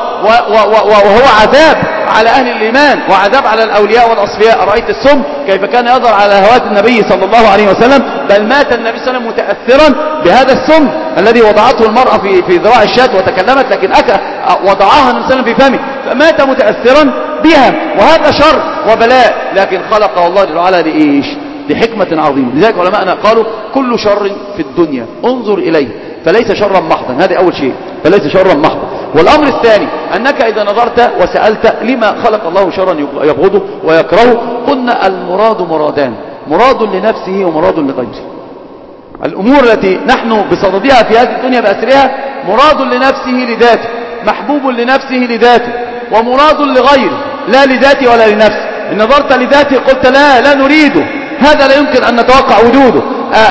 وهو عذاب على أهل الإيمان وعذاب على الأولياء والأصفياء. رأيت السم كيف كان يظهر على هوات النبي صلى الله عليه وسلم، بل مات النبي صلى الله عليه وسلم متأثرا بهذا السم الذي وضعته المرأة في في ذراع الشاة وتكلمت، لكن أكا وضعها النبي صلى الله عليه وسلم في فمه فمات متأثرا بها. وهذا شر وبلاء، لكن خلقه الله جل وعلا لإيش؟ لحكمة عظيمة. لذلك علماءنا قالوا كل شر في الدنيا انظر إليه فليس شرا محضا. هذا أول شيء، فليس شرا محضا. والأمر الثاني أنك إذا نظرت وسألت لما خلق الله شرا يبغضه ويكرهه، قلنا المراد مرادان، مراد لنفسه ومراد لغيره. الأمور التي نحن بصددها في هذه الدنيا بأسرها مراد لنفسه لذاته، محبوب لنفسه لذاته، ومراد لغيره لا لذاته ولا لنفسه. إن نظرت لذاته قلت لا لا نريده، هذا لا يمكن أن نتوقع وجوده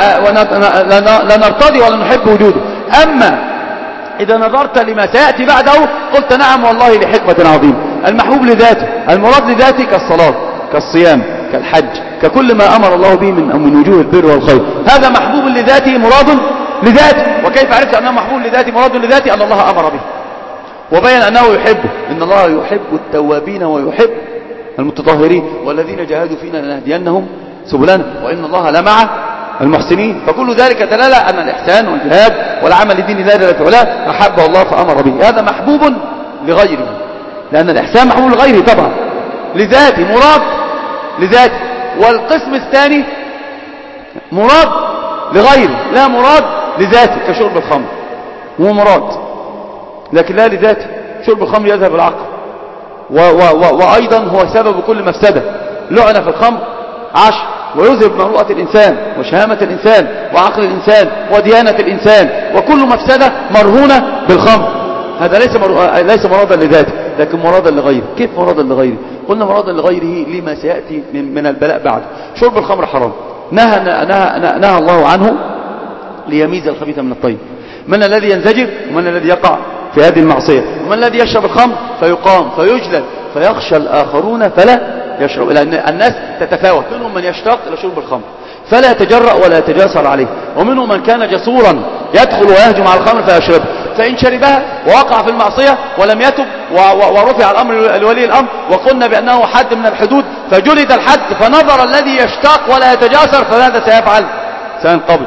لا نرتضي ولا نحب وجوده. أما إذا نظرت لما سيأتي بعده قلت نعم والله لحكمة عظيمة. المحبوب لذاته، المراد لذاته كالصلاة كالصيام كالحج ككل ما أمر الله به من من وجوه البر والخير، هذا محبوب لذاته مراد لذاته. وكيف عرفت أنه محبوب لذاته مراد لذاته؟ أن الله أمر به وبين أنه يحبه. إن الله يحب التوابين ويحب المتطهرين والذين جاهدوا فينا لنهدينهم سبلنا وإن الله لمع المحسنين. فكل ذلك دلالة أن الإحسان والجهاد والعمل لدين الله جل في علاه أحبه الله فأمر به. هذا محبوب لغيره، لأن الإحسان محبوب لغيره طبعا، لذاته مراد لذاته. والقسم الثاني مراد لغيره لا مراد لذاته، كشرب الخمر هو مراد لكن لا لذاته. شرب الخمر يذهب العقل و و و وأيضا هو سبب كل مفسدة. لعنة في الخمر عشر ويذهب مروءة الإنسان وشهامة الإنسان وعقل الإنسان وديانة الإنسان، وكل مفسدة مرهونة بالخمر. هذا ليس مر... ليس مرادا لذاته لكن مرادا لغيره. كيف مرادا لغيره؟ قلنا مرادا لغيره لما سيأتي من, من البلاء بعد. شرب الخمر حرام، نهى, نهى, نهى, نهى الله عنه ليميز الخبيث من الطيب. من الذي ينزجر ومن الذي يقع في هذه المعصية؟ ومن الذي يشرب الخمر فيقام فيجلد فيخشى الآخرون فلا يشرب. لأن الناس تتفاوت، منهم من يشتاق إلى شرب الخمر فلا يتجرأ ولا يتجاسر عليه، ومنهم من كان جسورا يدخل ويهجم على الخمر فيشربها، فإن شربها ووقع في المعصية ولم يتب ورفع الأمر لولي الأمر وقلنا بأنه حد من الحدود فجلد الحد، فنظر الذي يشتاق ولا يتجاسر فماذا سيفعل؟ سينقبض.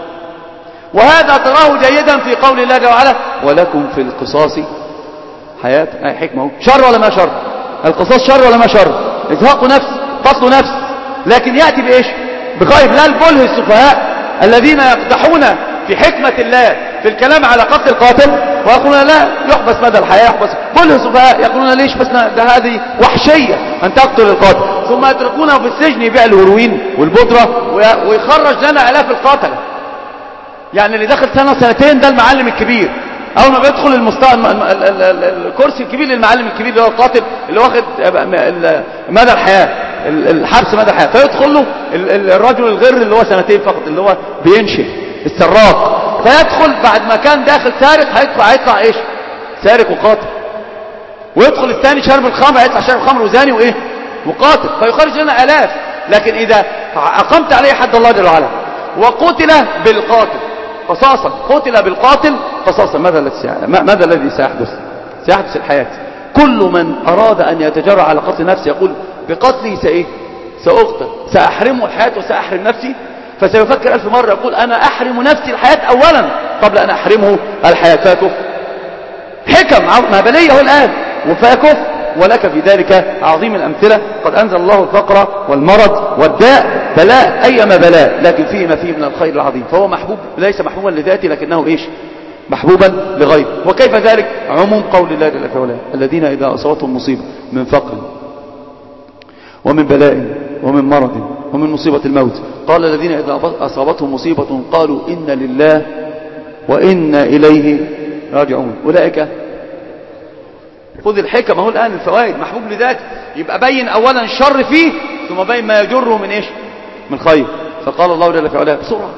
وهذا تراه جيدا في قول الله جل وعلا ولكم في القصاص حياة. أي حكمة، شر ولا ما شر؟ القصاص شر ولا ما شر؟ إزهاق نفس، قتل نفس، لكن يأتي بإيش؟ بخير. لا البله السفهاء الذين يقدحون في حكمة الله في الكلام على قتل القاتل ويقولون لا يحبس مدى الحياة، يحبس. بله السفهاء يقولون ليش بس ده هذه وحشية أن تقتل القاتل، ثم يتركونه في السجن يبيع الهروين والبودرة ويخرج لنا آلاف القاتلة. يعني اللي دخل سنة سنتين ده المعلم الكبير، أول ما بيدخل المستوى الكرسي الكبير للمعلم الكبير اللي هو القاتل اللي واخد مدى الحياة، الحبس مدى الحياة، فيدخل له الرجل الغر اللي هو سنتين فقط اللي هو بينشئ السراق، فيدخل بعد ما كان داخل سارق هيطلع هيطلع ايش؟ سارق وقاتل. ويدخل الثاني شارب الخمر هيطلع شارب الخمر وزاني وايه؟ وقاتل، فيخرج لنا آلاف. لكن إذا أقمت عليه حد الله جل وعلا وقتل بالقاتل قصاصا، قتل بالقاتل قصاصا، ماذا الذي ماذا الذي سيحدث؟ سيحدث الحياة. كل من أراد أن يتجرأ على قتل نفسه يقول بقتلي سإيه؟ سأقتل، سأحرمه الحياة وسأحرم نفسي، فسيفكر ألف مرة يقول أنا أحرم نفسي الحياة أولا قبل أن أحرمه الحياة، فيكف. حكم ما بليه الآن وفيكف. ولك في ذلك عظيم الأمثلة. قد أنزل الله الفقر والمرض والداء بلاء أيما بلاء، لكن فيه ما فيه من الخير العظيم، فهو محبوب ليس محبوبا لذاته لكنه إيش؟ محبوبا لغيره. وكيف ذلك؟ عموم قول الله جل وعلا الذين إذا أصابتهم مصيبة من فقر ومن بلاء ومن مرض ومن مصيبة الموت قال الذين إذا أصابتهم مصيبة قالوا إن لله وإنا إليه راجعون. أولئك خذ الحكمة هو الآن الفوائد محبوب لذاته، يبقى بين أولا الشر فيه ثم بين ما يجره من إيش؟ من خير. فقال الله جل وعلا بسرعة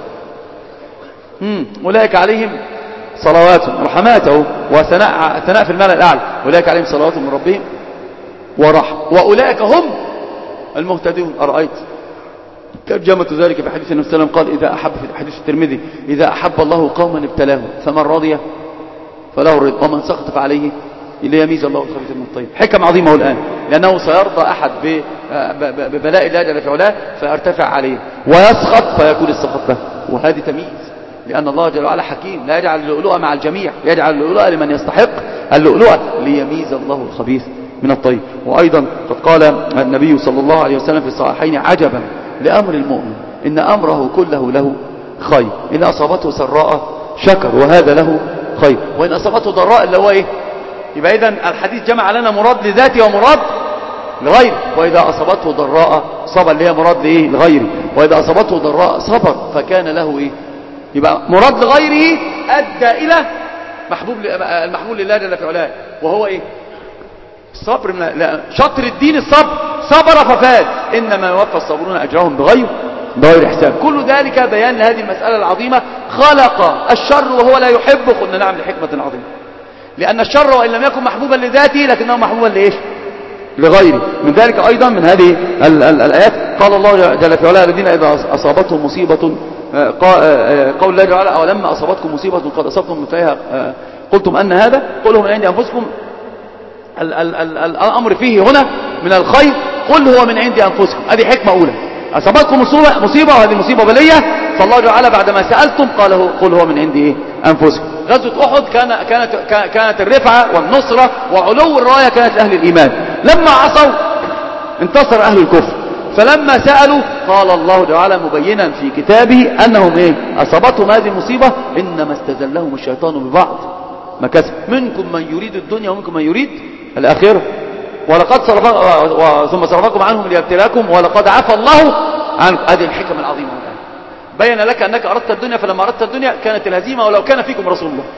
أولئك عليهم صلوات رحماته وثناء ثناء في المعنى الأعلى، أولئك عليهم صلوات من ربهم ورحمة وأولئك هم المهتدون. أرأيت ترجمة ذلك في حديث النبي صلى الله عليه وسلم قال إذا أحب في حديث الترمذي إذا أحب الله قوما ابتلاهم فمن رضي فله الرضا ومن سخط فعليه ليميز الله الخبيث من الطيب. حكم عظيمة الآن، لأنه سيرضى أحد ببلاء الله جل في علاه فيرتفع عليه ويسخط فيكون السخط له، وهذه تمييز، لأن الله جل وعلا حكيم لا يجعل اللؤلؤة مع الجميع، يجعل اللؤلؤة لمن يستحق اللؤلؤة ليميز الله الخبيث من الطيب. وأيضا قد قال النبي صلى الله عليه وسلم في الصحيحين عجبا لأمر المؤمن إن أمره كله له خير، إن أصابته سراء شكر وهذا له خير، وإن أصابته ضراء اللي هو إيه؟ يبقى إذن الحديث جمع لنا مراد لذاته ومراد لغيره. وإذا أصابته ضراء صبر اللي هي مراد لإيه؟ لغيره. وإذا أصابته ضراء صبر فكان له إيه؟ يبقى مراد لغيره أدى إلى محبوب المحبوب لله جل في علاه، وهو إيه؟ الصبر. من شطر الدين الصبر، صبر ففاز إنما يوفى الصابرون أجرهم بغير بغير حساب. كل ذلك بيان لهذه المسألة العظيمة. خلق الشر وهو لا يحبه، قلنا نعم لحكمة عظيمة، لأن الشر وإن لم يكن محبوبا لذاته لكنه محبوبا لإيش؟ لغيره. من ذلك أيضا من هذه ال ال الآيات قال الله جل في علاه الذين إذا أصابتهم مصيبة قول الله جل وعلا ولما أصابتكم مصيبة قد أصبتم مثلها قلتم أن هذا قل هو من عند أنفسكم. ال ال ال الأمر فيه هنا من الخير قل هو من عند أنفسكم، هذه حكمة أولى. أصابتكم مصيبة, مصيبة وهذه مصيبة بلية، فالله جل وعلا بعدما سألتم قال هو قل هو من عند إيه؟ أنفسكم. غزوة أحد كان كانت كانت الرفعة والنصرة وعلو الراية كانت لأهل الإيمان، لما عصوا انتصر أهل الكفر، فلما سألوا قال الله جل وعلا مبينا في كتابه أنهم إيه؟ أصابتهم هذه المصيبة إنما استزلهم الشيطان ببعض ما كسب، منكم من يريد الدنيا ومنكم من يريد الآخرة ولقد صرف ثم صرفكم عنهم ليبتلاكم ولقد عفى الله عنكم. هذه الحكم العظيمة الآن بين لك أنك أردت الدنيا، فلما أردت الدنيا كانت الهزيمة ولو كان فيكم رسول الله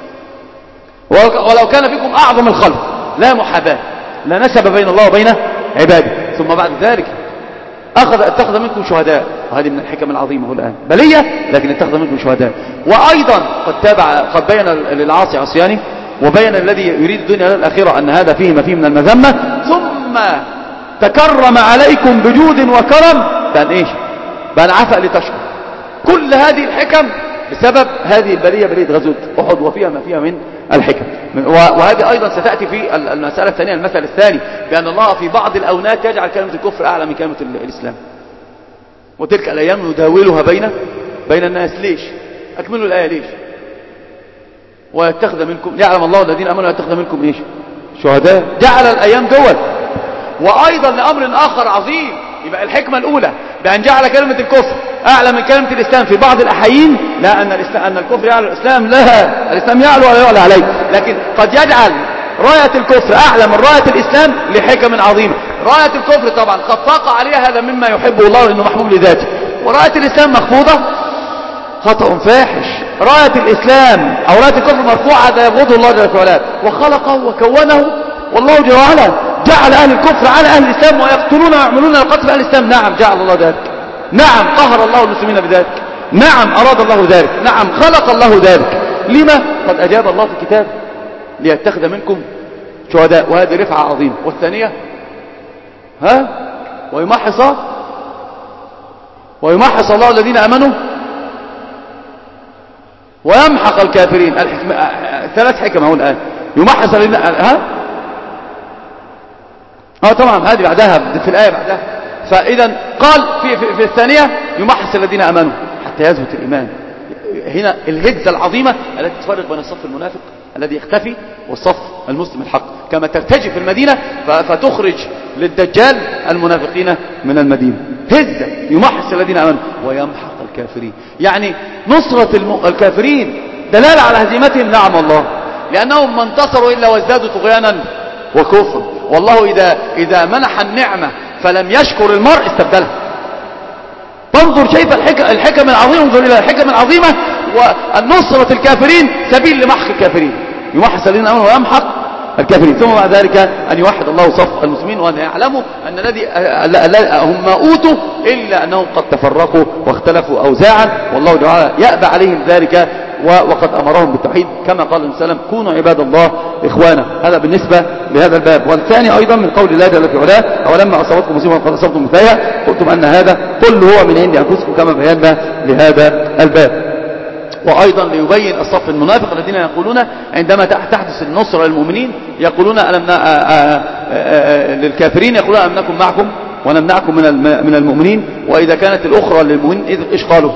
ولو كان فيكم أعظم الخلق، لا محاباة لا نسب بين الله وبين عباده. ثم بعد ذلك أخذ اتخذ منكم شهداء وهذه من الحكم العظيمة الآن بلية لكن اتخذ منكم شهداء. وأيضا قد تابع قد بين للعاصي عصيانه وبين الذي يريد الدنيا للآخرة أن هذا فيه ما فيه من المذمة، ثم تكرم عليكم بجود وكرم بأن إيش؟ بأن عفا لتشكر. كل هذه الحكم بسبب هذه البلية، بلية غزوة أحد، وفيها ما فيها من الحكم. وهذه أيضا ستأتي في المسألة الثانية، المثل الثاني، بأن الله في بعض الأونات يجعل كلمة الكفر أعلى من كلمة الإسلام. وتلك الأيام نداولها بين بين الناس. ليش؟ أكملوا الآية. ليش؟ ويتخذ منكم، يعلم الله الذين أمنوا ويتخذ منكم إيش؟ شهداء. جعل الأيام دول. وأيضا لأمر آخر عظيم، يبقى الحكمة الأولى بأن جعل كلمة الكفر أعلى من كلمة الإسلام في بعض الأحايين، لا أن, أن الكفر يعلى الإسلام، لا، الإسلام يعلو ولا يعلى عليه، لكن قد يجعل راية الكفر أعلى من راية الإسلام لحكم عظيمة. راية الكفر طبعا قد فاق عليها هذا مما يحبه الله لأنه محبوب لذاته، وراية الإسلام مخفوضة خطأ فاحش. راية الإسلام أو راية الكفر مرفوعة، هذا يبغضه الله جل وعلا، وخلقه وكونه والله جل وعلا جعل أهل الكفر على أهل الإسلام ويقتلون ويعملون القتل أهل الإسلام. نعم جعل الله ذلك، نعم قهر الله المسلمين بذلك، نعم أراد الله ذلك، نعم خلق الله ذلك. لما؟ قد أجاب الله في الكتاب ليتخذ منكم شهداء، وهذه رفعة عظيمة. والثانية ها ويمحص ويمحص الله الذين آمنوا ويمحق الكافرين. الحكمة ثلاث حكم هون الآن. يمحص الذين ها اه طبعا هذه بعدها في الآية بعدها. فإذا قال في, في, في الثانية يمحص الذين آمنوا حتى يثبت الإيمان. هنا الهزة العظيمة التي تفرق بين الصف المنافق الذي يختفي والصف المسلم الحق، كما ترتجف المدينة فتخرج للدجال المنافقين من المدينة. هزة يمحص الذين آمنوا ويمحق الكافرين، يعني نصرة الم... الكافرين دلالة على هزيمتهم. نعم الله، لأنهم ما انتصروا إلا وازدادوا طغيانا وكفر. والله إذا, إذا منح النعمة فلم يشكر المرء استبدلها. فانظر كيف الحكم, الحكم العظيم، انظر إلى الحكم العظيمة. والنصرة الكافرين سبيل لمحق الكافرين. يمحص الذين آمنوا ويمحق الكافرين. ثم بعد ذلك أن يوحد الله صف المسلمين، وأن يعلموا أن الذي هم ما أوتوا إلا أنهم قد تفرقوا واختلفوا أوزاعا، والله تعالى يأبى عليهم ذلك، وقد أمرهم بالتوحيد كما قال النبي صلى الله عليه وسلم: كونوا عباد الله إخوانا. هذا بالنسبة لهذا الباب. والثاني أيضا من قول الله جل في علاه: أولما أصابتكم مصيبة قد أصبتم مثلها قلتم أن هذا كل هو من عند أنفسكم، كما بينا لهذا الباب. وأيضا ليبين الصف المنافق الذين يقولون عندما تحدث النصر للمؤمنين يقولون ألم للكافرين يقولون ألم نكن معكم ونمنعكم من المؤمنين، وإذا كانت الأخرى للمؤمنين إيش قالوا؟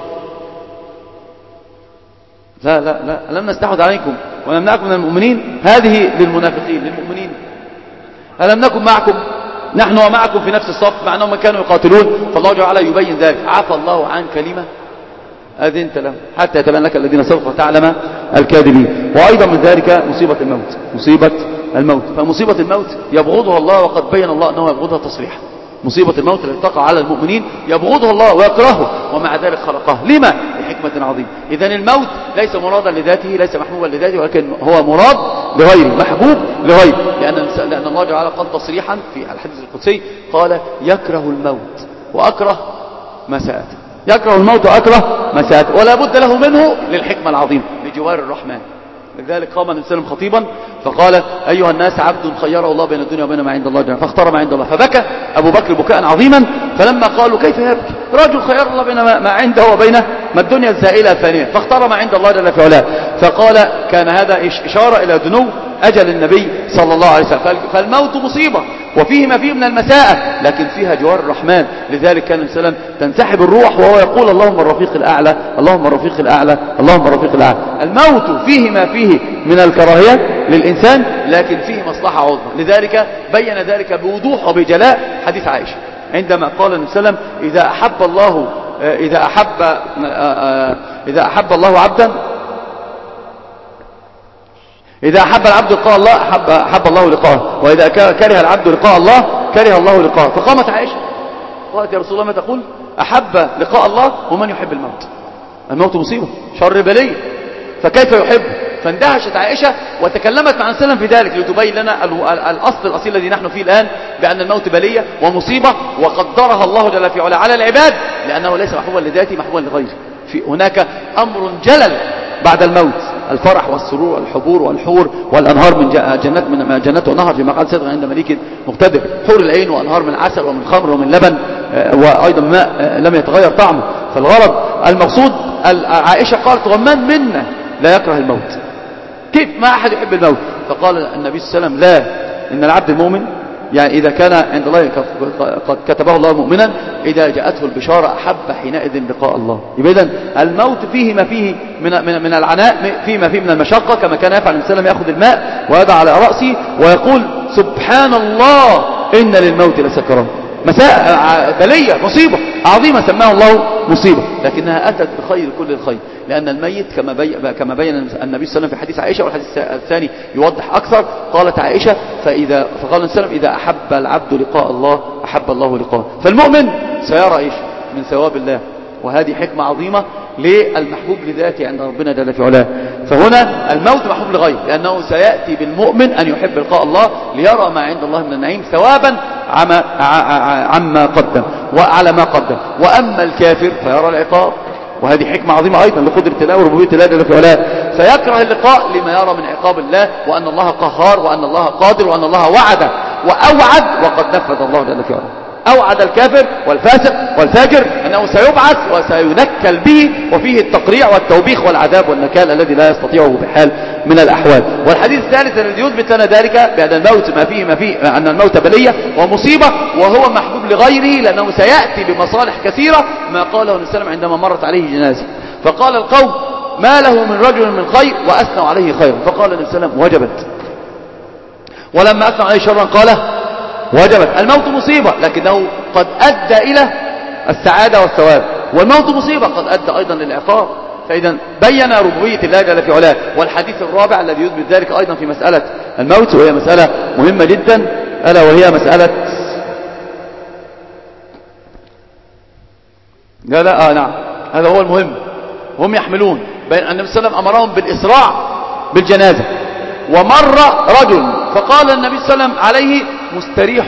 لا لا لا ألم نستحوذ عليكم ونمنعكم من المؤمنين. هذه للمنافقين. للمؤمنين ألم نكن معكم، نحن ومعكم في نفس الصف، مع أنهم كانوا يقاتلون. فالله تعالى يبين ذلك: عفى الله عن كلمة أذنت لهم حتى يتبين لك الذين صدقوا وتعلم الكاذبين. وأيضا من ذلك مصيبة الموت. مصيبة الموت فمصيبة الموت يبغضها الله، وقد بين الله أنه يبغضها تصريحا. مصيبة الموت التي تقع على المؤمنين يبغضها الله ويكرهه، ومع ذلك خلقه. لما؟ لحكمة عظيمة. إذن الموت ليس مرادا لذاته، ليس محبوبا لذاته، ولكن هو مراد لغيره، محبوب لغيره. لأن, لأن الله تعالى قال تصريحا في الحديث القدسي، قال: يكره الموت وأكره مساءته. يكره الموت وأكره مساءته، ولا بد له منه للحكمة العظيمة لجوار الرحمن. لذلك قام النبي صلى الله عليه وسلم خطيبا فقال: أيها الناس، عبد خيره الله بين الدنيا وبين ما عند الله جل، فاختار ما عند الله. فبكى أبو بكر بكاء عظيما. فلما قالوا: كيف يبكي رجل خير الله بين ما عنده وبين ما الدنيا الزائلة الفانية، فاختار ما عند الله جل في علاه. فقال: كان هذا إشارة إلى دنو أجل النبي صلى الله عليه وسلم. فالموت مصيبة وفيه ما فيه من المساءة، لكن فيها جوار الرحمن. لذلك كان النبي صلى الله عليه وسلم تنسحب الروح وهو يقول: اللهم الرفيق الأعلى، اللهم الرفيق الأعلى، اللهم الرفيق الأعلى. الموت فيه ما فيه من الكراهية للإنسان، لكن فيه مصلحة عظمى. لذلك بين ذلك بوضوح وبجلاء حديث عائشة عندما قال النبي صلى الله عليه وسلم: إذا أحب الله إذا أحب إذا أحب الله عبدا إذا أحب العبد لقاء الله أحب, أحب الله لقاءه، وإذا كره العبد لقاء الله كره الله لقاءه. فقامت عائشة قالت: يا رسول الله، ما تقول؟ أحب لقاء الله ومن يحب الموت؟ الموت مصيبة، شر بلية، فكيف يحب؟ فاندهشت عائشة وتكلمت مع النبي في ذلك لتبين لنا الأصل الأصيل الذي نحن فيه الآن، بأن الموت بلية ومصيبة، وقدرها الله جل في علاه على العباد لأنه ليس محبوبا لذاته، محبوبا لغيره. في هناك أمر جلل بعد الموت، الفرح والسرور والحبور والحور والأنهار من جنات من جنات ونهر في مقعد صدق عند مليك مقتدر، حور العين وأنهار من عسل ومن خمر ومن لبن وأيضا ماء لم يتغير طعمه. فالغرض المقصود عائشة قالت ومن منا لا يكره الموت؟ كيف ما أحد يحب الموت؟ فقال النبي صلى الله عليه وسلم لا، إن العبد المؤمن يعني إذا كان عند الله قد كتبه الله مؤمنا إذا جاءته البشارة أحب حينئذ لقاء الله. إذن الموت فيه ما فيه من من من العناء، فيه ما فيه من المشقة، كما كان يفعل النبي صلى الله عليه وسلم، يأخذ الماء ويضع على رأسه ويقول سبحان الله إن للموت لسكرات. مساء بلية مصيبة عظيمة سماها الله مصيبة، لكنها أتت بخير كل الخير، لأن الميت كما بي كما بين النبي صلى الله عليه وسلم في حديث عائشة، والحديث الثاني يوضح أكثر. قالت عائشة فإذا فقال النبي صلى الله عليه وسلم إذا أحب العبد لقاء الله أحب الله لقاءه. فالمؤمن سيرى إيش من ثواب الله، وهذه حكمة عظيمة للمحبوب لذاته عند ربنا جل في علاه. فهنا الموت محبوب لغيره، لأنه سيأتي بالمؤمن أن يحب لقاء الله ليرى ما عند الله من النعيم ثوابا عما, عما قدم وعلى ما قدم. وأما الكافر فيرى العقاب، وهذه حكمة عظيمة أيضا لقدرة الله وربوبية الله جل في علاه. فيكره اللقاء لما يرى من عقاب الله، وأن الله قهار، وأن الله قادر، وأن الله وعد وأوعد وقد نفذ الله جل في علاه. أوعد الكافر والفاسق والفاجر أنه سيبعث وسينكل به، وفيه التقريع والتوبيخ والعذاب والنكال الذي لا يستطيعه بحال من الأحوال. والحديث الثالث الذي يثبت لنا ذلك بأن الموت ما فيه ما فيه أن الموت بلية ومصيبة، وهو محبوب لغيره، لأنه سيأتي بمصالح كثيرة، ما قاله النبي صلى الله عليه وسلم عندما مرت عليه جنازة فقال القوم ما له من رجل من خير وأثنوا عليه خيرا، فقال النبي صلى الله عليه وسلم وجبت. ولما أثنوا عليه شرا قال وجبت. الموت مصيبة لكنه قد أدى إلى السعادة والثواب، والموت مصيبة قد أدى أيضا للعقاب. فإذا بين ربوبية الله جل في علاه. والحديث الرابع الذي يثبت ذلك أيضا في مسألة الموت، وهي مسألة مهمة جدا، ألا وهي مسألة لا لا آه نعم هذا هو المهم. هم يحملون بين النبي صلى الله عليه وسلم أمرهم بالإسراع بالجنازة، ومر رجل فقال النبي صلى الله عليه وسلم عليه مستريح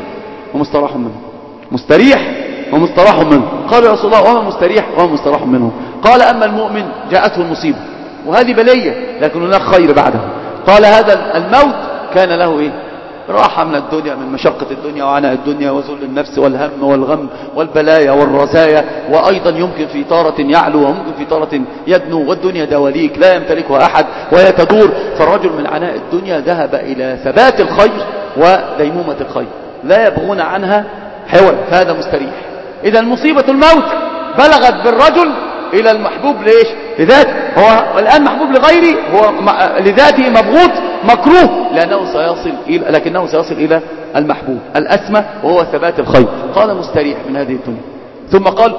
ومستراح منه، مستريح ومستراح منه. قالوا يا رسول الله وما مستريح وما مستراح منه؟ قال أما المؤمن جاءته المصيبة وهذه بلية لكن هناك خير بعدها. قال هذا الموت كان له إيه؟ راحة من الدنيا، من مشقة الدنيا وعناء الدنيا وذل النفس والهم والغم والبلايا والرزايا، وأيضا يمكن في طارة يعلو وممكن في طارة يدنو، والدنيا دواليك لا يمتلكها أحد وهي تدور. فالرجل من عناء الدنيا ذهب إلى ثبات الخير وديمومة الخير لا يبغون عنها حول، فهذا مستريح. إذا مصيبة الموت بلغت بالرجل إلى المحبوب ليش؟ لذاته. هو الآن محبوب لغيره، هو لذاته مبغوط مكروه، لأنه سيصل إلى لكنه سيصل إلى المحبوب الأسمى وهو ثبات الخير. قال مستريح من هذه الدنيا، ثم قال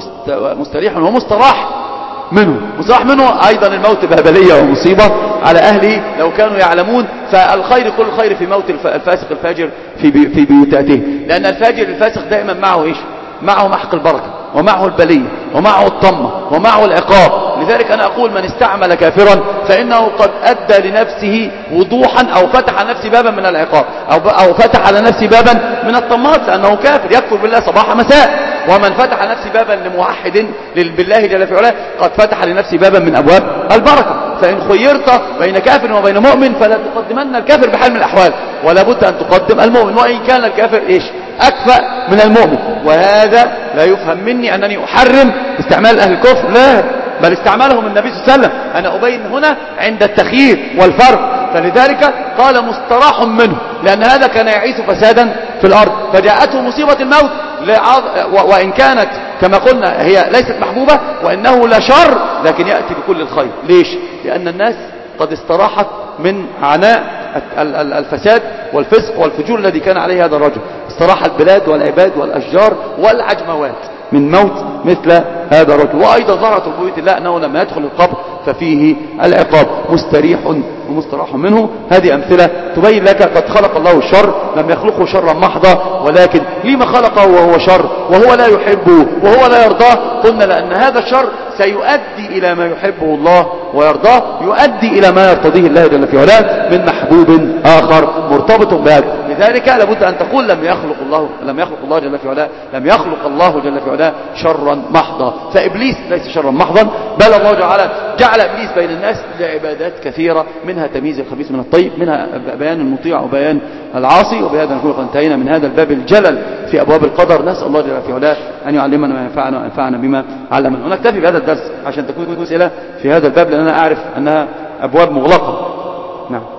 ومستريح ومستراح منه. مستراح منه أيضا الموت بهبلية ومصيبة على أهله لو كانوا يعلمون. فالخير كل الخير في موت الفاسق الفاجر في في بيوتاته، لأن الفاجر الفاسق دائما معه إيش؟ معه محق البركة، ومعه البلية، ومعه الطمة، ومعه العقاب. لذلك أنا أقول من استعمل كافرا فإنه قد أدى لنفسه وضوحا أو فتح نفسه بابا من العقاب، أو, أو فتح على نفسه بابا من الطمات، لأنه كافر يكفر بالله صباح مساء. ومن فتح نفسه بابا لموحد بالله جل في علاه قد فتح لنفسه بابا من أبواب البركة. فإن خيرت بين كافر وبين مؤمن فلا تقدمن الكافر بحال من الأحوال، ولا بد أن تقدم المؤمن، وإن كان الكافر إيش؟ أكفأ من المؤمن. وهذا لا يفهم مني أنني أحرم استعمال أهل الكفر، لا، بل استعمالهم النبي صلى الله عليه وسلم. أنا أبين هنا عند التخيير والفرق. فلذلك قال مستراح منه، لأن هذا كان يعيش فسادا في الأرض فجاءته مصيبة الموت، وإن كانت كما قلنا هي ليست محبوبة وإنه لشر، لكن يأتي بكل الخير. ليش؟ لأن الناس قد استراحت من عناء الفساد والفسق والفجور الذي كان عليه هذا الرجل. استراح البلاد والعباد والأشجار والعجموات من موت مثل هذا الرجل. وأيضا ظهرت ربوبية الله أنه لما يدخل القبر ففيه العقاب، مستريح ومستراح منه. هذه أمثلة تبين لك قد خلق الله الشر، لم يخلقه شرا محضا، ولكن لما خلقه وهو شر وهو لا يحبه وهو لا يرضاه؟ قلنا لأن هذا الشر سيؤدي إلى ما يحبه الله ويرضاه، يؤدي إلى ما يرتضيه الله جل في علاه من محبوب آخر مرتبط بهذا. ولذلك لابد أن تقول لم يخلق الله لم يخلق الله جل في علاه لم يخلق الله جل في علاه شرا محضا. فإبليس ليس شرا محضا، بل الله تعالى جعل إبليس بين الناس لعبادات كثيرة، منها تمييز الخبيث من الطيب، منها بيان المطيع وبيان العاصي. وبهذا نكون قد انتهينا من هذا الباب الجلل في أبواب القدر. نسأل الله جل في علاه أن يعلمنا ما ينفعنا وينفعنا بما علمنا. ونكتفي بهذا الدرس عشان تكون أسئلة في هذا الباب، لأن أنا أعرف أنها أبواب مغلقة. نعم.